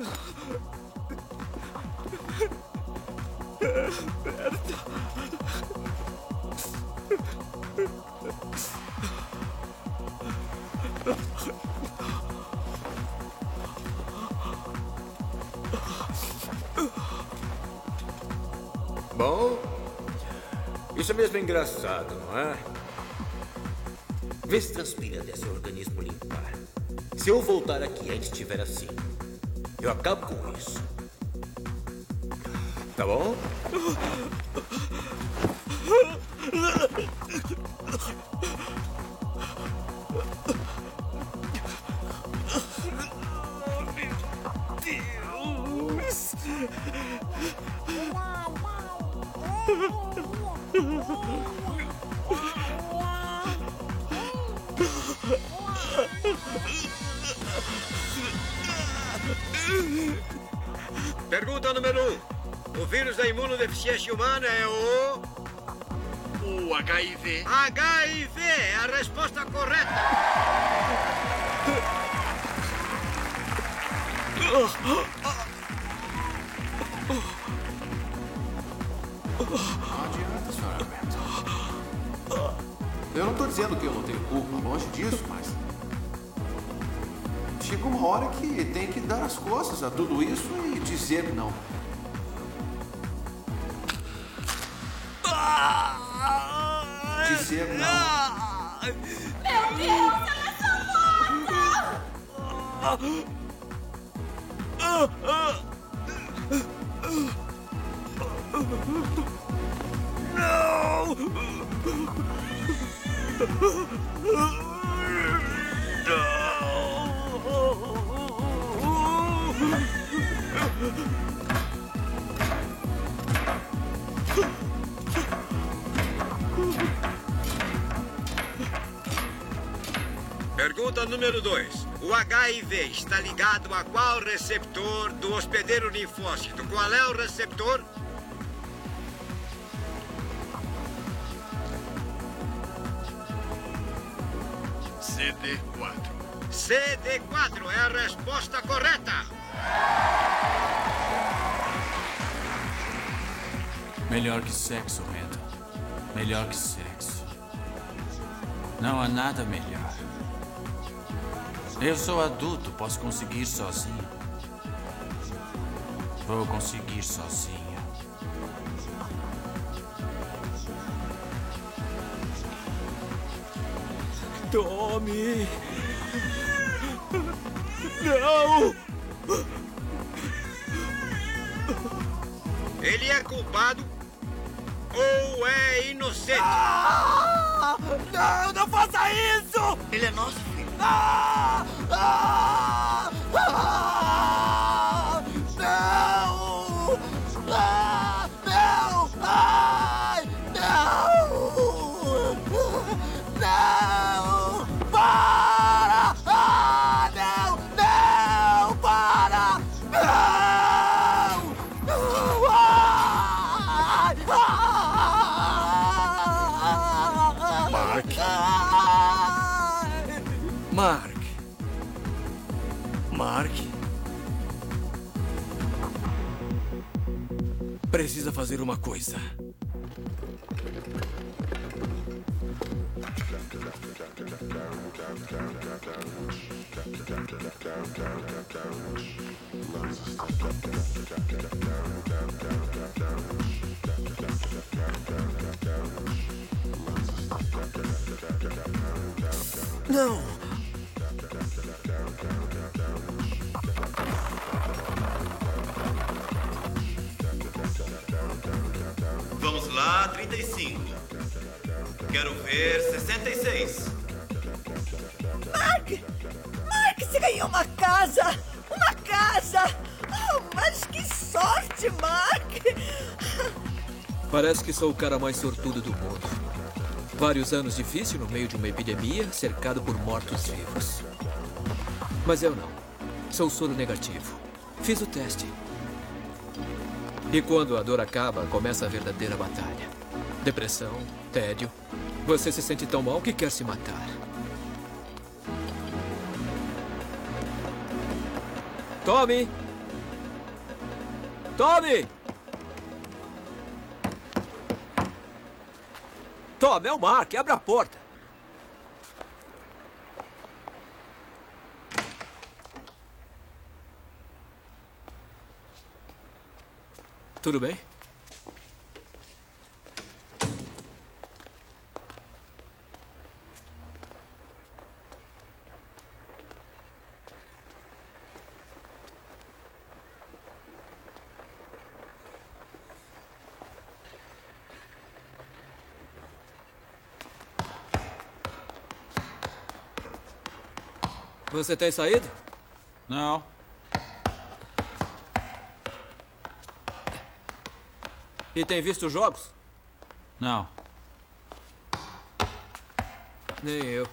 Bom, isso é mesmo engraçado, não é? Vê se transpira até seu organismo limpar. Se eu voltar aqui e ainda estiver assim, eu acabo com isso. Tá bom? Pergunta número 1. O vírus da imunodeficiência humana é o HIV. HIV é a resposta correta. Não adianta, Sra. Benton. Eu não estou dizendo que eu não tenho culpa, longe disso, mas... chega uma hora que tem que dar as costas a tudo isso e dizer não. Dizer não. Meu Deus, ela é só morta! Pergunta número 2. O HIV está ligado a qual receptor do hospedeiro linfócito? Qual é o receptor? CD4. CD4 é a resposta correta. Melhor que sexo, Randall. Melhor que sexo. Não há nada melhor. Eu sou adulto, posso conseguir sozinho. Vou conseguir sozinho. Tommy! Não! Ele é culpado ou é inocente? Não, não faça isso! Ele é nosso filho. Não! Não! Ai! Não! Não! Para! Não! Não! Para! Não! Mark. Precisa fazer uma coisa. Não! Quero ver 66. Mark, você ganhou uma casa! Uma casa! Oh, mas que sorte, Mark! Parece que sou o cara mais sortudo do mundo. Vários anos difíceis no meio de uma epidemia, cercado por mortos-vivos. Mas eu não. Sou soro negativo. Fiz o teste. E quando a dor acaba, começa a verdadeira batalha. Depressão, tédio. Você se sente tão mal que quer se matar. Tommy! Tommy! Tommy, é o Mark. Abra a porta. Tudo bem? Você tem saído? Não. E tem visto jogos? Não. Nem eu.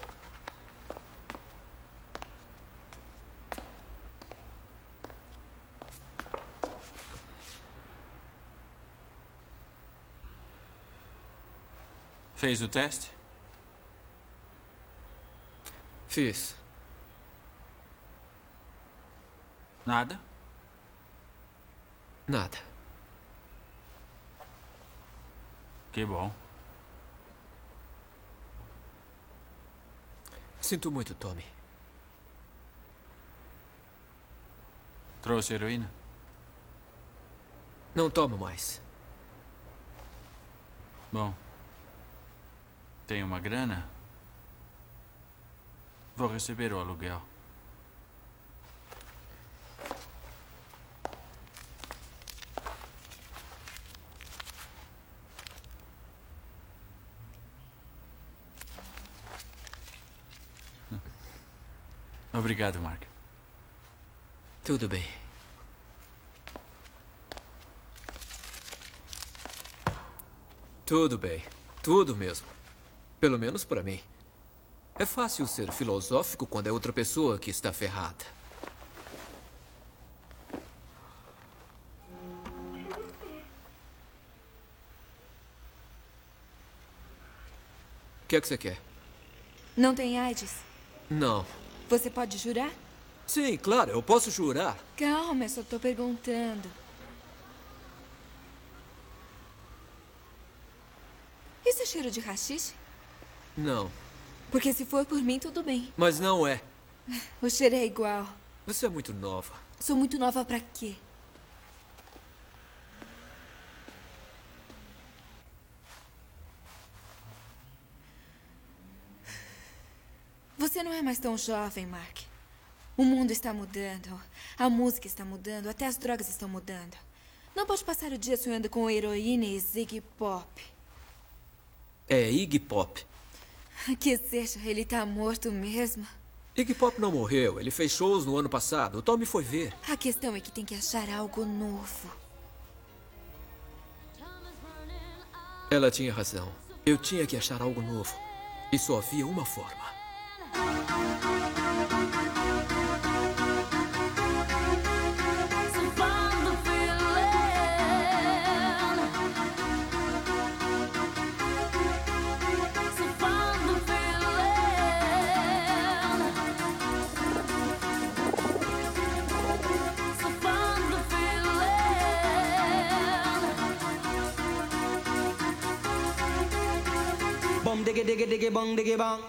Fez o teste? Fiz. Nada? Nada. Que bom. Sinto muito, Tommy. Trouxe heroína? Não tomo mais. Bom. Tem uma grana? Vou receber o aluguel. Obrigado, Mark. Tudo bem. Tudo bem. Tudo mesmo. Pelo menos para mim. É fácil ser filosófico quando é outra pessoa que está ferrada. O que é que você quer? Não tem AIDS? Não. Você pode jurar? Sim, claro, eu posso jurar. Calma, eu só tô perguntando. Isso é cheiro de haxixe? Não. Porque se for por mim, tudo bem. Mas não é. O cheiro é igual. Você é muito nova. Sou muito nova pra quê? Você não é mais tão jovem, Mark. O mundo está mudando. A música está mudando. Até as drogas estão mudando. Não pode passar o dia sonhando com heroína e Iggy Pop. É Iggy Pop. Que seja, ele tá morto mesmo. Iggy Pop não morreu. Ele fez shows no ano passado. O Tommy foi ver. A questão é que tem que achar algo novo. Ela tinha razão. Eu tinha que achar algo novo. E só havia uma forma. Bum diggy diggy diggy bong diggy bong.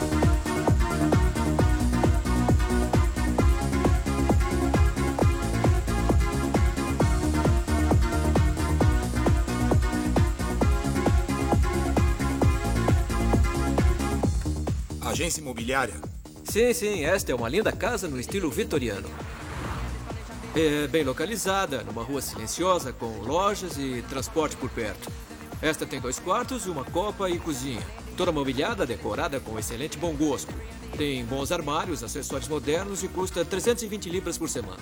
Agência imobiliária? Sim, esta é uma linda casa no estilo vitoriano. É bem localizada, numa rua silenciosa, com lojas e transporte por perto. Esta tem 2 quartos, uma copa e cozinha. Toda mobiliada, decorada com excelente bom gosto. Tem bons armários, acessórios modernos e custa 320 libras por semana.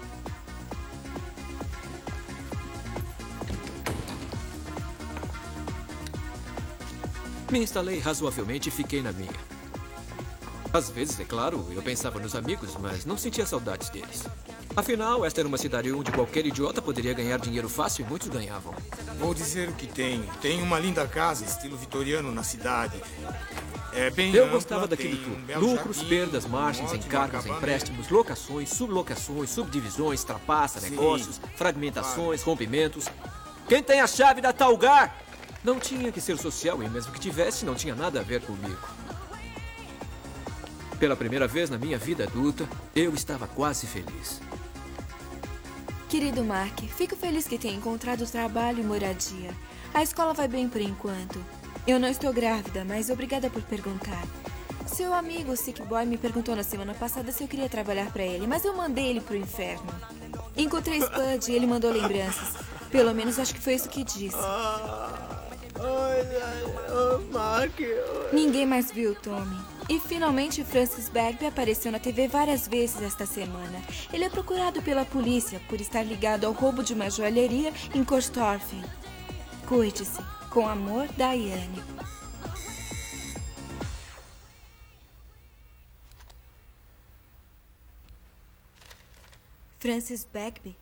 Me instalei razoavelmente e fiquei na minha. Às vezes, é claro, eu pensava nos amigos, mas não sentia saudades deles. Afinal, esta era uma cidade onde qualquer idiota poderia ganhar dinheiro fácil e muitos ganhavam. Vou dizer o que tenho. Tenho uma linda casa, estilo vitoriano, na cidade. É bem Eu ampla, gostava daquilo tem um tudo. belo Lucros, jardim, perdas, margens, um ótimo encargos, acabamento. empréstimos, locações, sublocações, subdivisões, trapaça, Sim. negócios, fragmentações, rompimentos. Quem tem a chave da Talgar? Não tinha que ser social e mesmo que tivesse, não tinha nada a ver comigo. Pela primeira vez na minha vida adulta, eu estava quase feliz. Querido Mark, fico feliz que tenha encontrado trabalho e moradia. A escola vai bem por enquanto. Eu não estou grávida, mas obrigada por perguntar. Seu amigo, Sick Boy, me perguntou na semana passada se eu queria trabalhar para ele, mas eu mandei ele pro inferno. Encontrei Spud e ele mandou lembranças. Pelo menos acho que foi isso que disse. Mark. Ninguém mais viu Tommy. E finalmente Francis Bagby apareceu na TV várias vezes esta semana. Ele é procurado pela polícia por estar ligado ao roubo de uma joalheria em Corstorfen. Cuide-se. Com amor, Diane. Francis Bagby?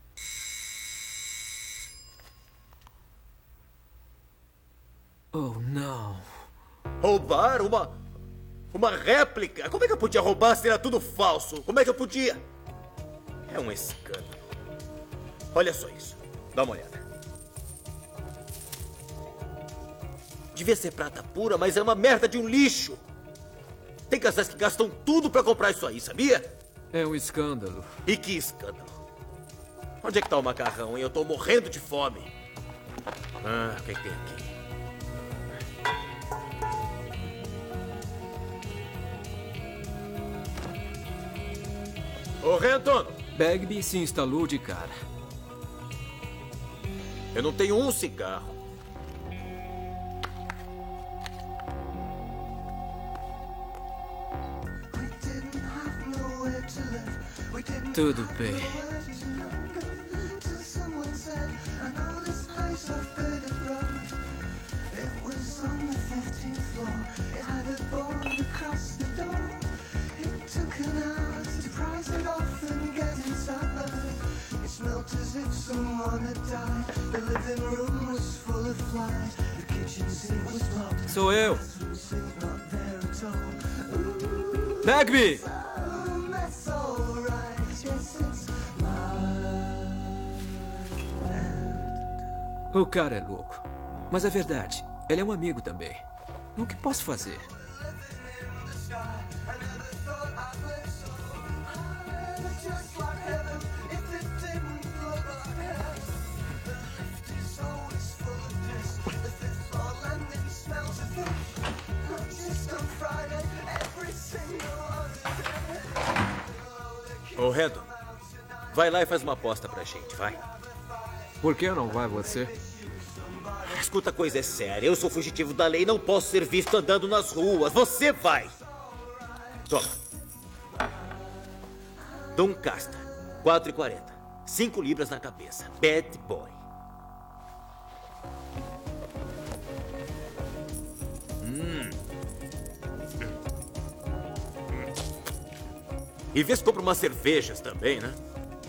Oh, não. Roubar uma réplica? Como é que eu podia roubar se era tudo falso? Como é que eu podia? É um escândalo. Olha só isso. Dá uma olhada. Devia ser prata pura, mas é uma merda de um lixo. Tem casais que gastam tudo pra comprar isso aí, sabia? É um escândalo. E que escândalo? Onde é que tá o macarrão, hein? Eu tô morrendo de fome. Ah, o que é que tem aqui? Ô, Renton! Bagby se instalou de cara. Eu não tenho um cigarro. Tudo bem. Sou eu. Bagby! O cara é louco. Mas é verdade. Ele é um amigo também. O que posso fazer? Ô, Renton, vai lá e faz uma aposta pra gente, vai. Por que não vai você? Escuta, a coisa é séria. Eu sou fugitivo da lei e não posso ser visto andando nas ruas. Você vai! Toma. Doncaster, 4,40. 5 libras na cabeça. Bad boy. E vê se compra umas cervejas também, né?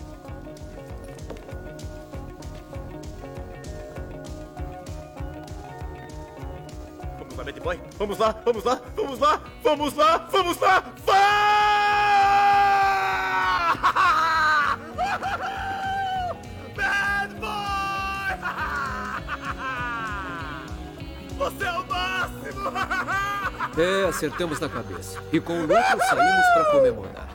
Vamos lá, Bad Boy. Vamos lá, vamos lá, vamos lá, vamos lá, vamos lá, Bad Boy! Você é o máximo! É, acertamos na cabeça. E com o lucro saímos para comemorar.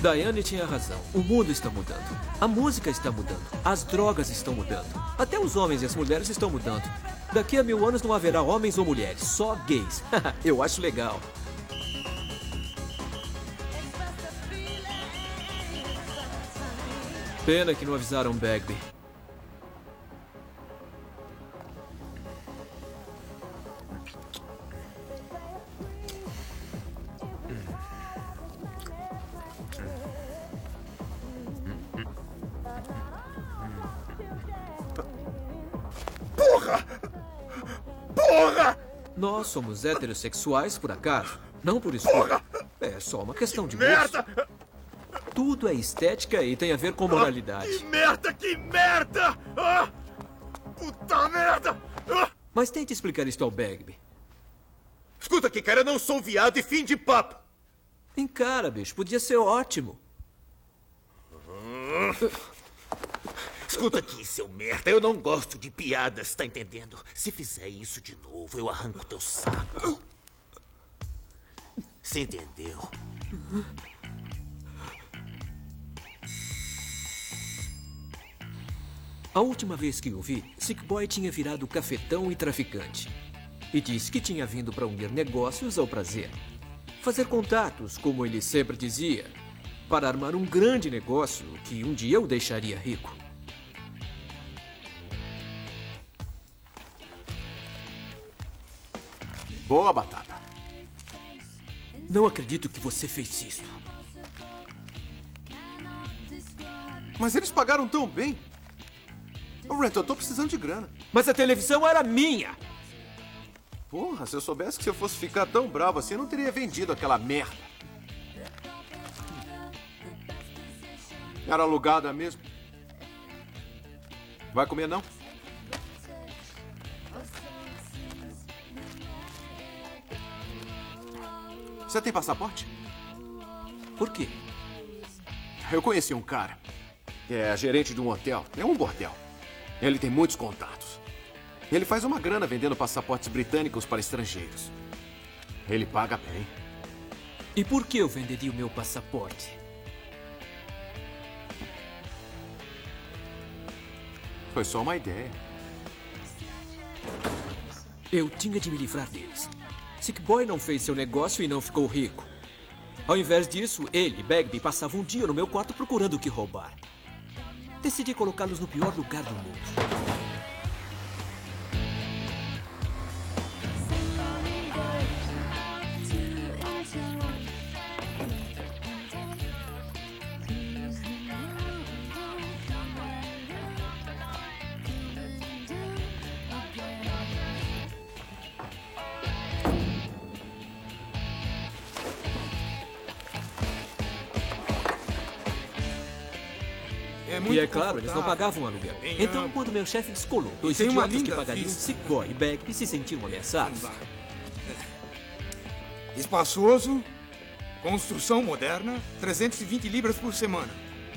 Diane tinha razão. O mundo está mudando. A música está mudando. As drogas estão mudando. Até os homens e as mulheres estão mudando. Daqui a 1000 anos não haverá homens ou mulheres, só gays. Eu acho legal. Pena que não avisaram Bagby. Porra! Porra! Nós somos heterossexuais por acaso, não por escolha. É só uma questão de gosto. Merda! Tudo é estética e tem a ver com moralidade. Que merda! Que merda! Ah! Puta merda! Ah! Mas tente explicar isto ao Bagby. Escuta aqui, cara, eu não sou viado e fim de papo. Encara, bicho, podia ser ótimo. Escuta aqui, seu merda, eu não gosto de piadas, tá entendendo? Se fizer isso de novo, eu arranco teu saco. Você entendeu? A última vez que o vi, Sick Boy tinha virado cafetão e traficante. E disse que tinha vindo para unir negócios ao prazer. Fazer contatos, como ele sempre dizia, para armar um grande negócio que um dia o deixaria rico. Boa, Batata. Não acredito que você fez isso. Mas eles pagaram tão bem. Ô, Rent, eu tô precisando de grana. Mas a televisão era minha! Porra, se eu soubesse que eu fosse ficar tão bravo assim, eu não teria vendido aquela merda. Era alugada mesmo. Vai comer, não? Você tem passaporte? Por quê? Eu conheci um cara. É gerente de um hotel. É um bordel. Ele tem muitos contatos. Ele faz uma grana vendendo passaportes britânicos para estrangeiros. Ele paga bem. E por que eu venderia o meu passaporte? Foi só uma ideia. Eu tinha de me livrar deles. Sick Boy não fez seu negócio e não ficou rico. Ao invés disso, ele e Bagby passavam um dia no meu quarto procurando o que roubar. Decidi colocá-los no pior lugar do mundo. E é claro, eles não pagavam aluguel. Então, quando meu chefe descolou, dois idiotas que pagariam Sick Boy e Bagby se sentiam ameaçados. Espaçoso, construção moderna, 320 libras por semana.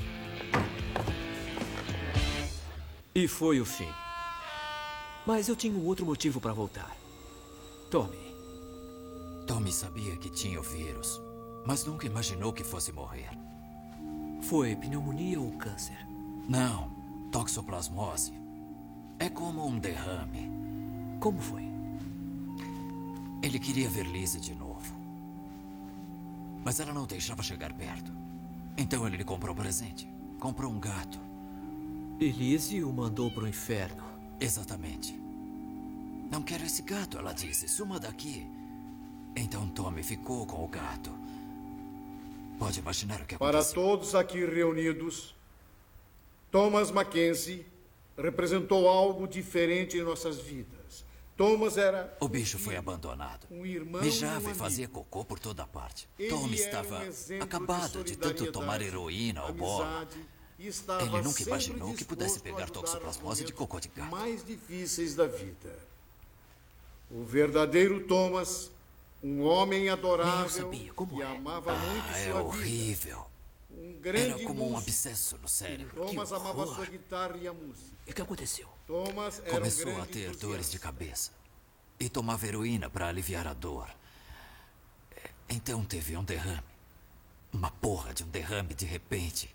E foi o fim. Mas eu tinha um outro motivo para voltar. Tommy. Tommy sabia que tinha o vírus, mas nunca imaginou que fosse morrer. Foi pneumonia ou câncer? Não, toxoplasmose. É como um derrame. Como foi? Ele queria ver Lizzie de novo. Mas ela não deixava chegar perto. Então ele lhe comprou um presente. Comprou um gato. E Lizzie o mandou para o inferno. Exatamente. Não quero esse gato, ela disse. Suma daqui. Então Tommy ficou com o gato. Pode imaginar o que aconteceu. Para todos aqui reunidos, Thomas Mackenzie representou algo diferente em nossas vidas. Thomas era... O bicho foi abandonado. Um irmão Mijava e fazia cocô por toda parte. Tommy estava acabado de tanto tomar heroína ou bola. Ele nunca imaginou que pudesse pegar toxoplasmose de cocô de gato. Mais difíceis da vida. O verdadeiro Thomas, um homem adorável que amava muito sua vida. É horrível. Era como um abscesso no cérebro. Thomas amava sua guitarra e a música. E o que aconteceu? Thomas era Começou a ter dores de cabeça. E tomava heroína para aliviar a dor. Então teve um derrame. uma porra de um derrame de repente.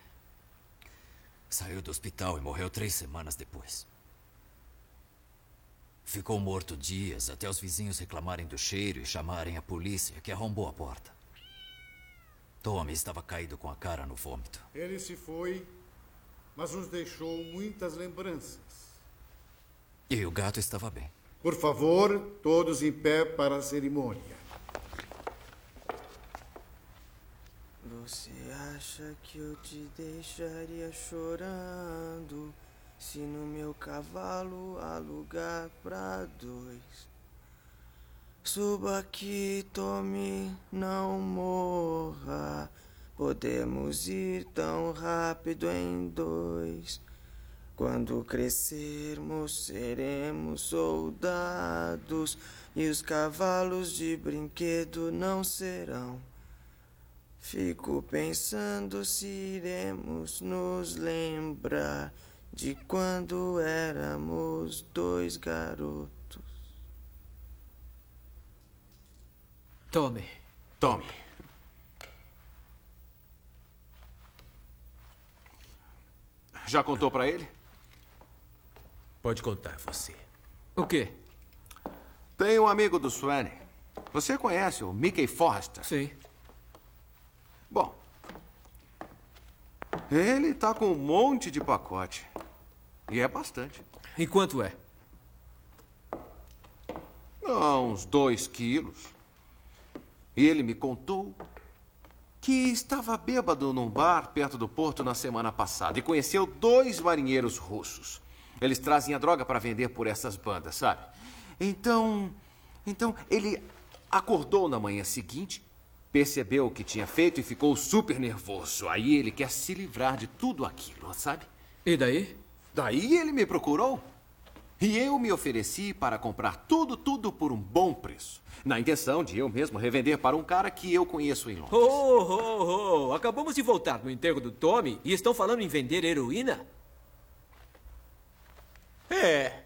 Saiu do hospital e morreu 3 semanas depois. Ficou morto dias até os vizinhos reclamarem do cheiro e chamarem a polícia, que arrombou a porta. Tommy estava caído com a cara no vômito. Ele se foi, mas nos deixou muitas lembranças. E o gato estava bem. Por favor, todos em pé para a cerimônia. Você acha que eu te deixaria chorando se no meu cavalo há lugar pra 2? Suba aqui, Tommy, não morra. Podemos ir tão rápido em 2. Quando crescermos, seremos soldados e os cavalos de brinquedo não serão. Fico pensando se iremos nos lembrar de quando éramos 2 garotos. Tommy. Tommy. Já contou pra ele? Pode contar você. O quê? Tem um amigo do Swanee. Você conhece o Mickey Forrester? Sim. Bom, ele tá com um monte de pacote. E é bastante. E quanto é? Uns 2 quilos. E ele me contou que estava bêbado num bar perto do porto na semana passada e conheceu 2 marinheiros russos. Eles trazem a droga para vender por essas bandas, sabe? Então ele acordou na manhã seguinte, percebeu o que tinha feito e ficou super nervoso. Aí ele quer se livrar de tudo aquilo, sabe? E daí? Daí ele me procurou. E eu me ofereci para comprar tudo por um bom preço. Na intenção de eu mesmo revender para um cara que eu conheço em Londres. Acabamos de voltar no enterro do Tommy e estão falando em vender heroína? É.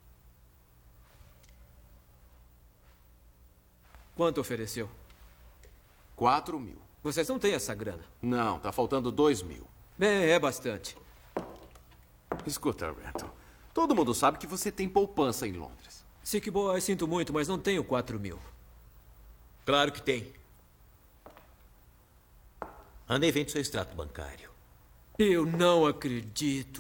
Quanto ofereceu? 4.000. Vocês não têm essa grana. Não, tá faltando 2.000. É bastante. Escuta, Renton. Todo mundo sabe que você tem poupança em Londres. Sick Boy, sinto muito, mas não tenho 4.000. Claro que tem. Anda e vende seu extrato bancário. Eu não acredito.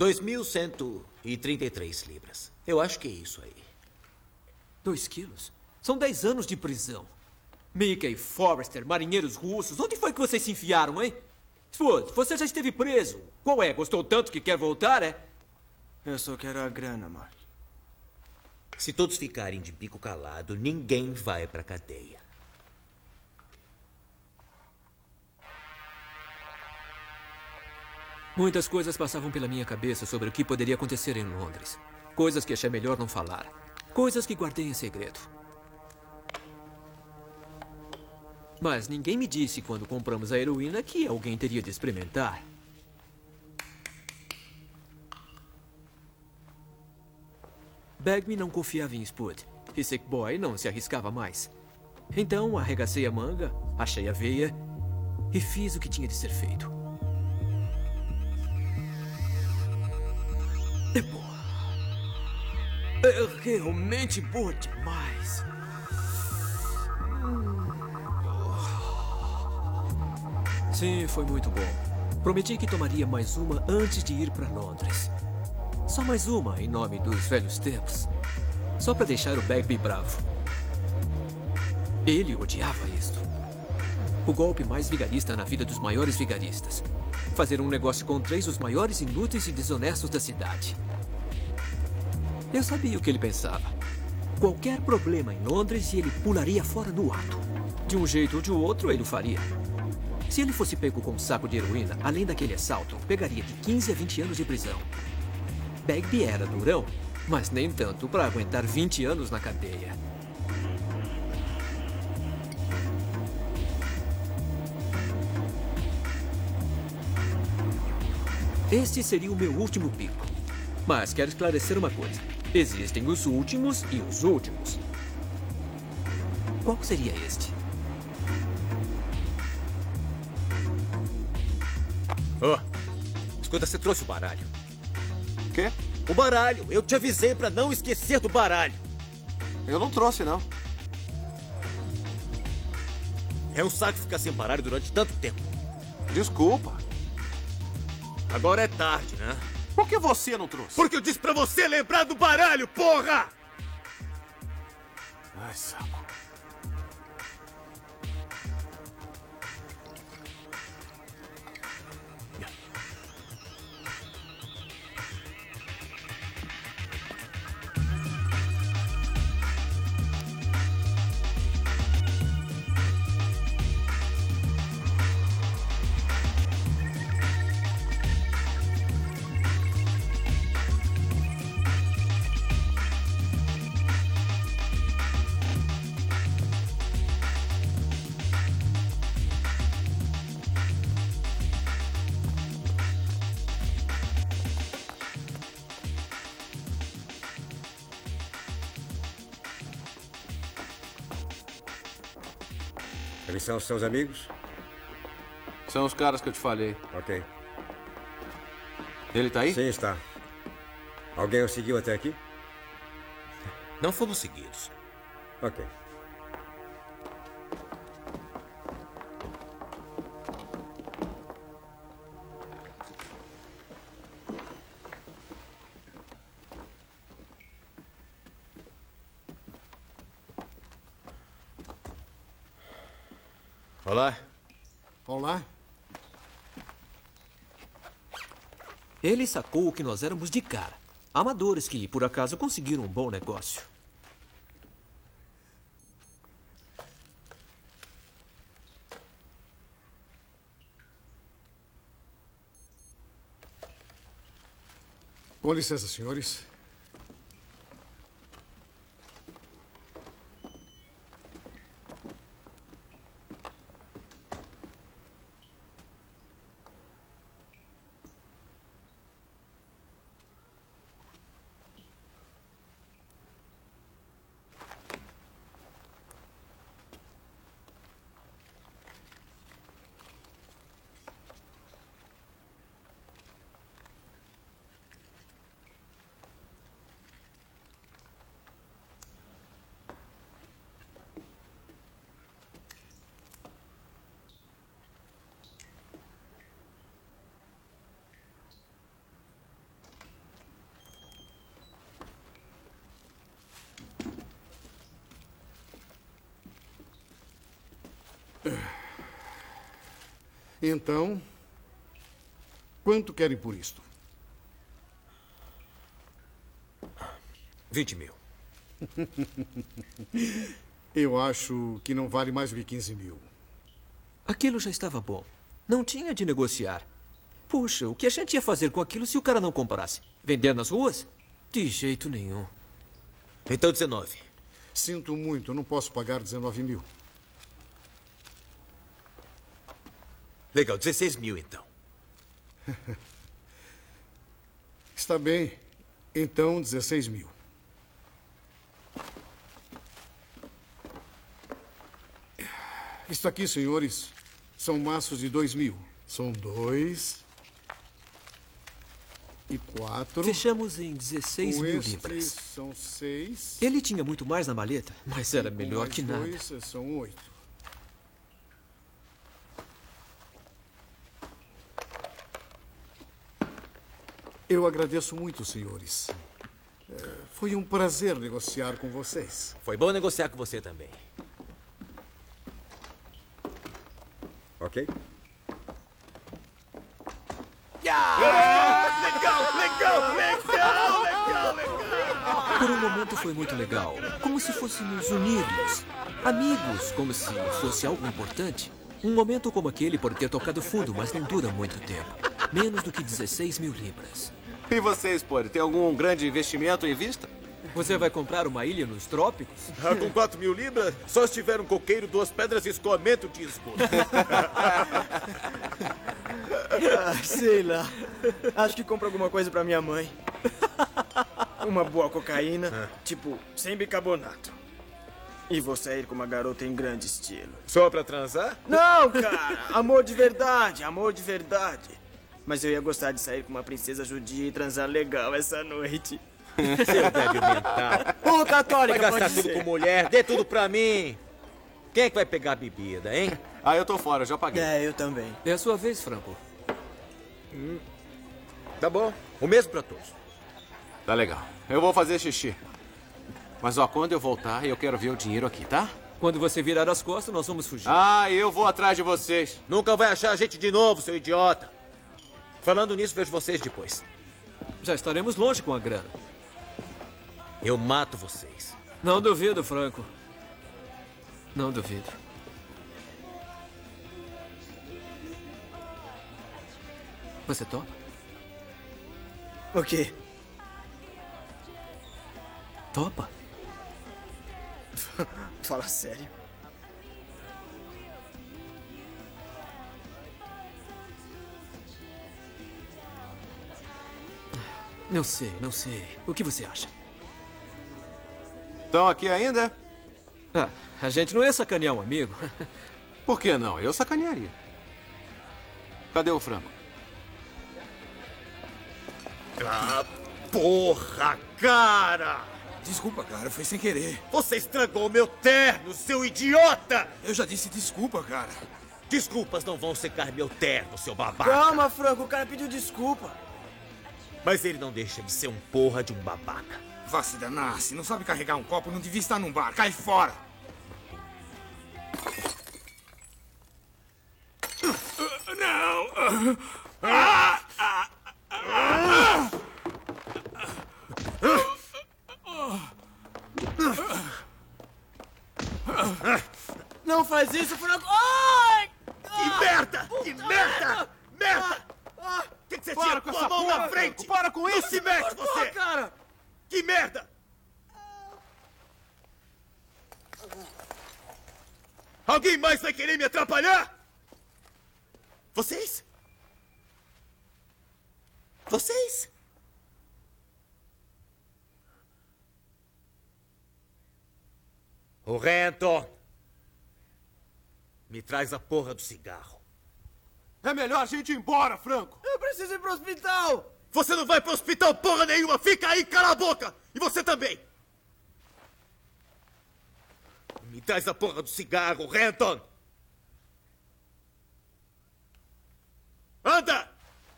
2.133 libras. Eu acho que é isso aí. 2 quilos? São 10 anos de prisão. Mickey, Forrester, marinheiros russos. Onde foi que vocês se enfiaram, hein? Spud, você já esteve preso. Qual é? Gostou tanto que quer voltar, é? Eu só quero a grana, Mark. Se todos ficarem de bico calado, ninguém vai pra cadeia. Muitas coisas passavam pela minha cabeça sobre o que poderia acontecer em Londres. Coisas que achei melhor não falar. Coisas que guardei em segredo. Mas ninguém me disse quando compramos a heroína que alguém teria de experimentar. Bagby não confiava em Spud. E Sick Boy não se arriscava mais. Então arregacei a manga, achei a veia e fiz o que tinha de ser feito. É boa. É realmente boa demais. Sim, foi muito bom. Prometi que tomaria mais uma antes de ir para Londres. Só mais uma, em nome dos velhos tempos. Só para deixar o Bagby bravo. Ele odiava isto. O golpe mais vigarista na vida dos maiores vigaristas. Fazer um negócio com 3 dos maiores inúteis e desonestos da cidade. Eu sabia o que ele pensava. Qualquer problema em Londres e ele pularia fora no ato. De um jeito ou de outro, ele o faria. Se ele fosse pego com um saco de heroína, além daquele assalto, pegaria de 15 a 20 anos de prisão. Bagby era durão, mas nem tanto para aguentar 20 anos na cadeia. Este seria o meu último pico. Mas quero esclarecer uma coisa. Existem os últimos e os últimos. Qual seria este? Oh, escuta, você trouxe o baralho. Quê? O baralho. Eu te avisei pra não esquecer do baralho. Eu não trouxe, não. É um saco ficar sem baralho durante tanto tempo. Desculpa. Agora é tarde, né? Por que você não trouxe? Porque eu disse pra você lembrar do baralho, porra! Ai, saco. Eles são os seus amigos? São os caras que eu te falei. Ok. Ele tá aí? Sim, está. Alguém o seguiu até aqui? Não fomos seguidos. Ok. Olá. Olá. Ele sacou o que nós éramos de cara. Amadores que, por acaso, conseguiram um bom negócio. Com licença, senhores. Então, quanto querem por isto? 20 mil. Eu acho que não vale mais do que 15 mil. Aquilo já estava bom. Não tinha de negociar. Puxa, o que a gente ia fazer com aquilo se o cara não comprasse? Vender nas ruas? De jeito nenhum. Então 19. Sinto muito, não posso pagar 19 mil. Legal, 16 mil então. Está bem. Então, 16 mil. Isto aqui, senhores, são maços de 2 mil. São 2 e 4. Fechamos em 16 mil libras. São 6. Ele tinha muito mais na maleta, mas era melhor que nada. 2 são 8. Eu agradeço muito, senhores. Foi um prazer negociar com vocês. Foi bom negociar com você também. Ok? Legal! Por um momento foi muito legal. Como se fôssemos unir-nos. Amigos, como se fosse algo importante. Um momento como aquele pode ter tocado fundo, mas não dura muito tempo. Menos do que 16 mil libras. E vocês, Pori, tem algum grande investimento em vista? Você vai comprar uma ilha nos trópicos? Com 4 mil libras, só se tiver um coqueiro, 2 pedras e escoamento de esgoto. Sei lá. Acho que compro alguma coisa pra minha mãe. Uma boa cocaína, tipo, sem bicarbonato. E vou sair com uma garota em grande estilo. Só pra transar? Não, cara! Amor de verdade, amor de verdade. Mas eu ia gostar de sair com uma princesa judia e transar legal essa noite. Seu débil mental. Ô, católica, vai gastar pode tudo ser. com mulher, dê tudo pra mim. Quem é que vai pegar a bebida, hein? Ah, eu tô fora, já paguei. É, eu também. É a sua vez, Franco. Tá bom. O mesmo pra todos. Tá legal. Eu vou fazer xixi. Mas, ó, quando eu voltar, eu quero ver o dinheiro aqui, tá? Quando você virar as costas, nós vamos fugir. Ah, eu vou atrás de vocês. Nunca vai achar a gente de novo, seu idiota. Falando nisso, vejo vocês depois. Já estaremos longe com a grana. Eu mato vocês. Não duvido, Franco. Não duvido. Você topa? O quê? Topa? Fala sério. Não sei, não sei. O que você acha? Estão aqui ainda? Ah, a gente não ia sacanear um amigo. Por que não? Eu sacanearia. Cadê o frango? Ah, porra, cara! Desculpa, cara, foi sem querer. Você estragou meu terno, seu idiota! Eu já disse desculpa, cara. Desculpas não vão secar meu terno, seu babaca. Calma, Franco, o cara pediu desculpa. Mas ele não deixa de ser um porra de um babaca. Vá se danar, se não sabe carregar um copo, não devia estar num bar. Cai fora! Não! Não faz isso, Franco! Ai! Que merda! Que merda! Merda! O que você tinha com a mão na frente? Para com isso! Não se mexe, você! Cara! Que merda! Alguém mais vai querer me atrapalhar? Vocês? Vocês? O Renton! Me traz a porra do cigarro. É melhor a gente ir embora, Franco. Eu preciso ir pro hospital! Você não vai pro hospital porra nenhuma! Fica aí, cala a boca! E você também! Me traz a porra do cigarro, Renton! Anda!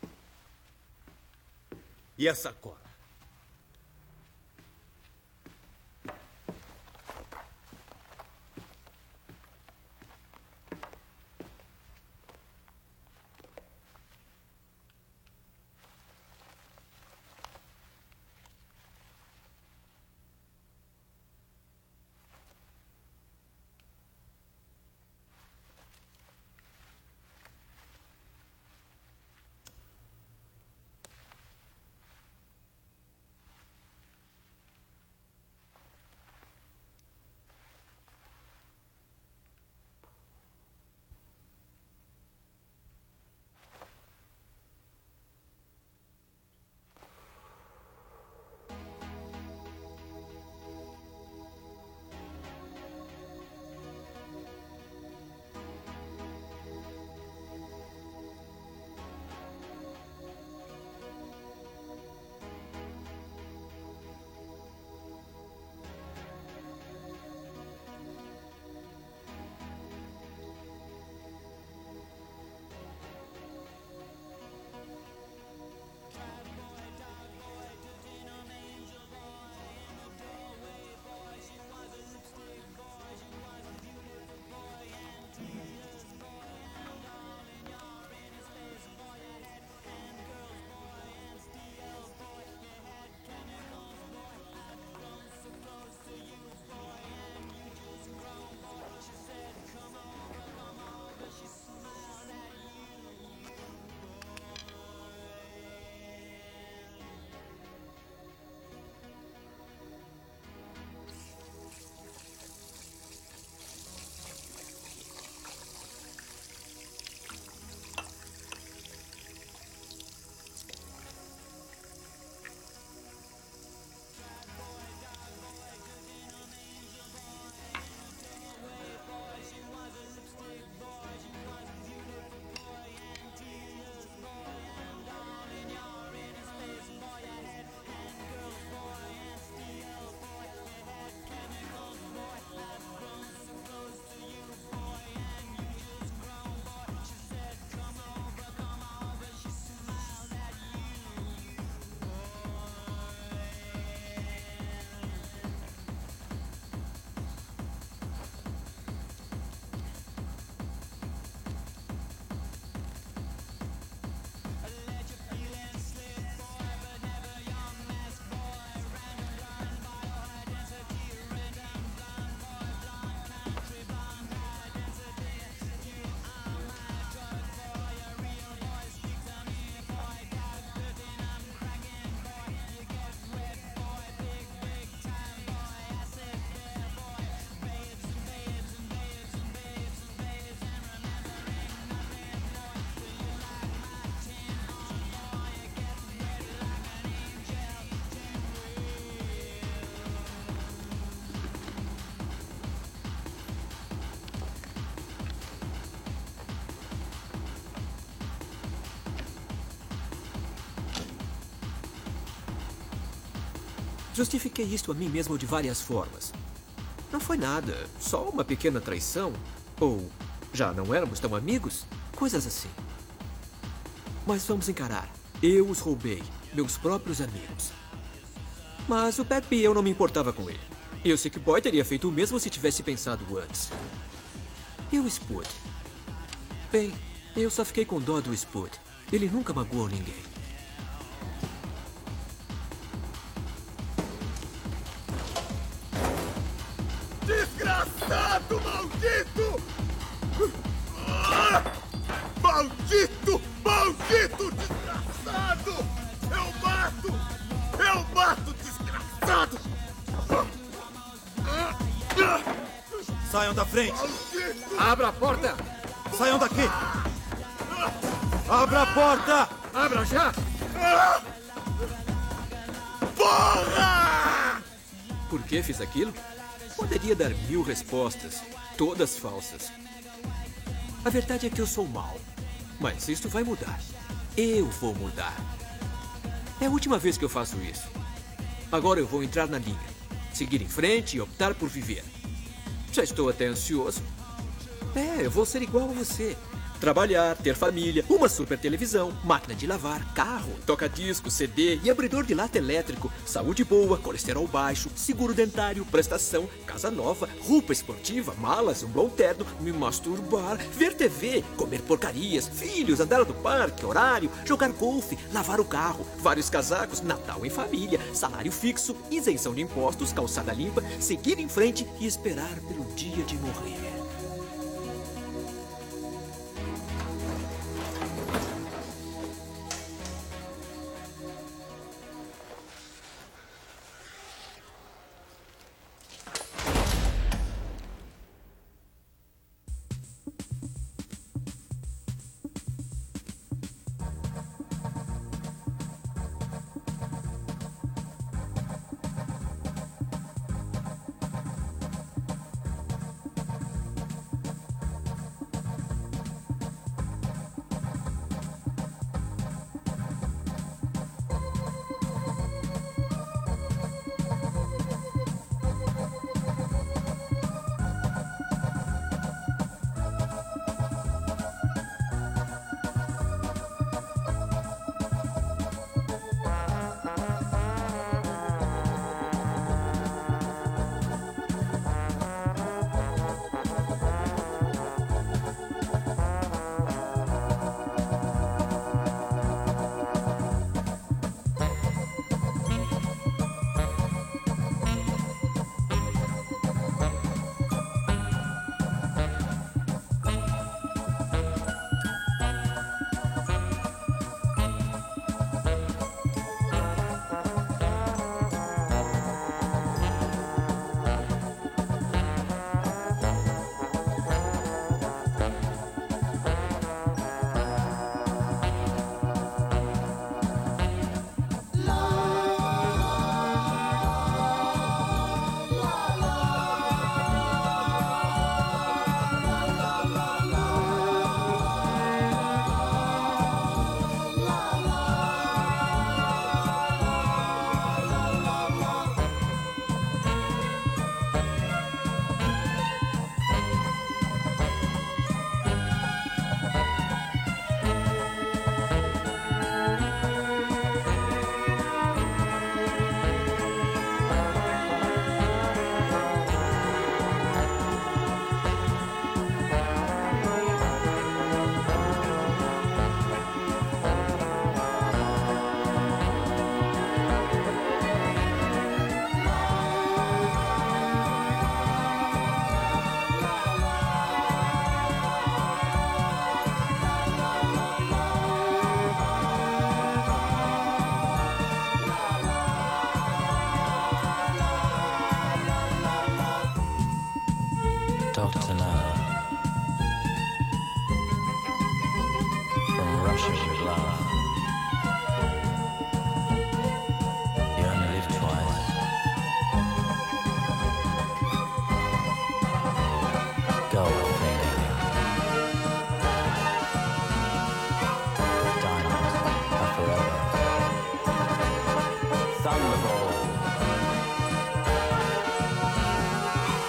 E a sacola? Justifiquei isto a mim mesmo de várias formas. Não foi nada, só uma pequena traição. Ou já não éramos tão amigos? Coisas assim. Mas vamos encarar. Eu os roubei, meus próprios amigos. Mas o Bagby e eu não me importava com ele. E o Sick Boy teria feito o mesmo se tivesse pensado antes. E o Spud? Bem, eu só fiquei com dó do Spud. Ele nunca magoou ninguém. Desgraçado, maldito! Maldito! Maldito! Desgraçado! Eu mato! Eu mato, desgraçado! Saiam da frente! Maldito! Abra a porta! Saiam daqui! Abra a porta! Abra já! Porra! Por que fiz aquilo? Poderia dar 1000 respostas, todas falsas. A verdade é que eu sou mau. Mas isto vai mudar. Eu vou mudar. É a última vez que eu faço isso. Agora eu vou entrar na linha. Seguir em frente e optar por viver. Já estou até ansioso. Eu vou ser igual a você. Trabalhar, ter família, uma super televisão, máquina de lavar, carro, toca-disco, CD e abridor de lata elétrico, saúde boa, colesterol baixo, seguro dentário, prestação, casa nova, roupa esportiva, malas, um bom terno, me masturbar, ver TV, comer porcarias, filhos, andar no parque, horário, jogar golfe, lavar o carro, vários casacos, Natal em família, salário fixo, isenção de impostos, calçada limpa, seguir em frente e esperar pelo dia de morrer. Dr. Now, from Russia with love. You only live twice. Goldfinger. Diamonds are forever. Thunderball.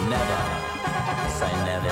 Never say never.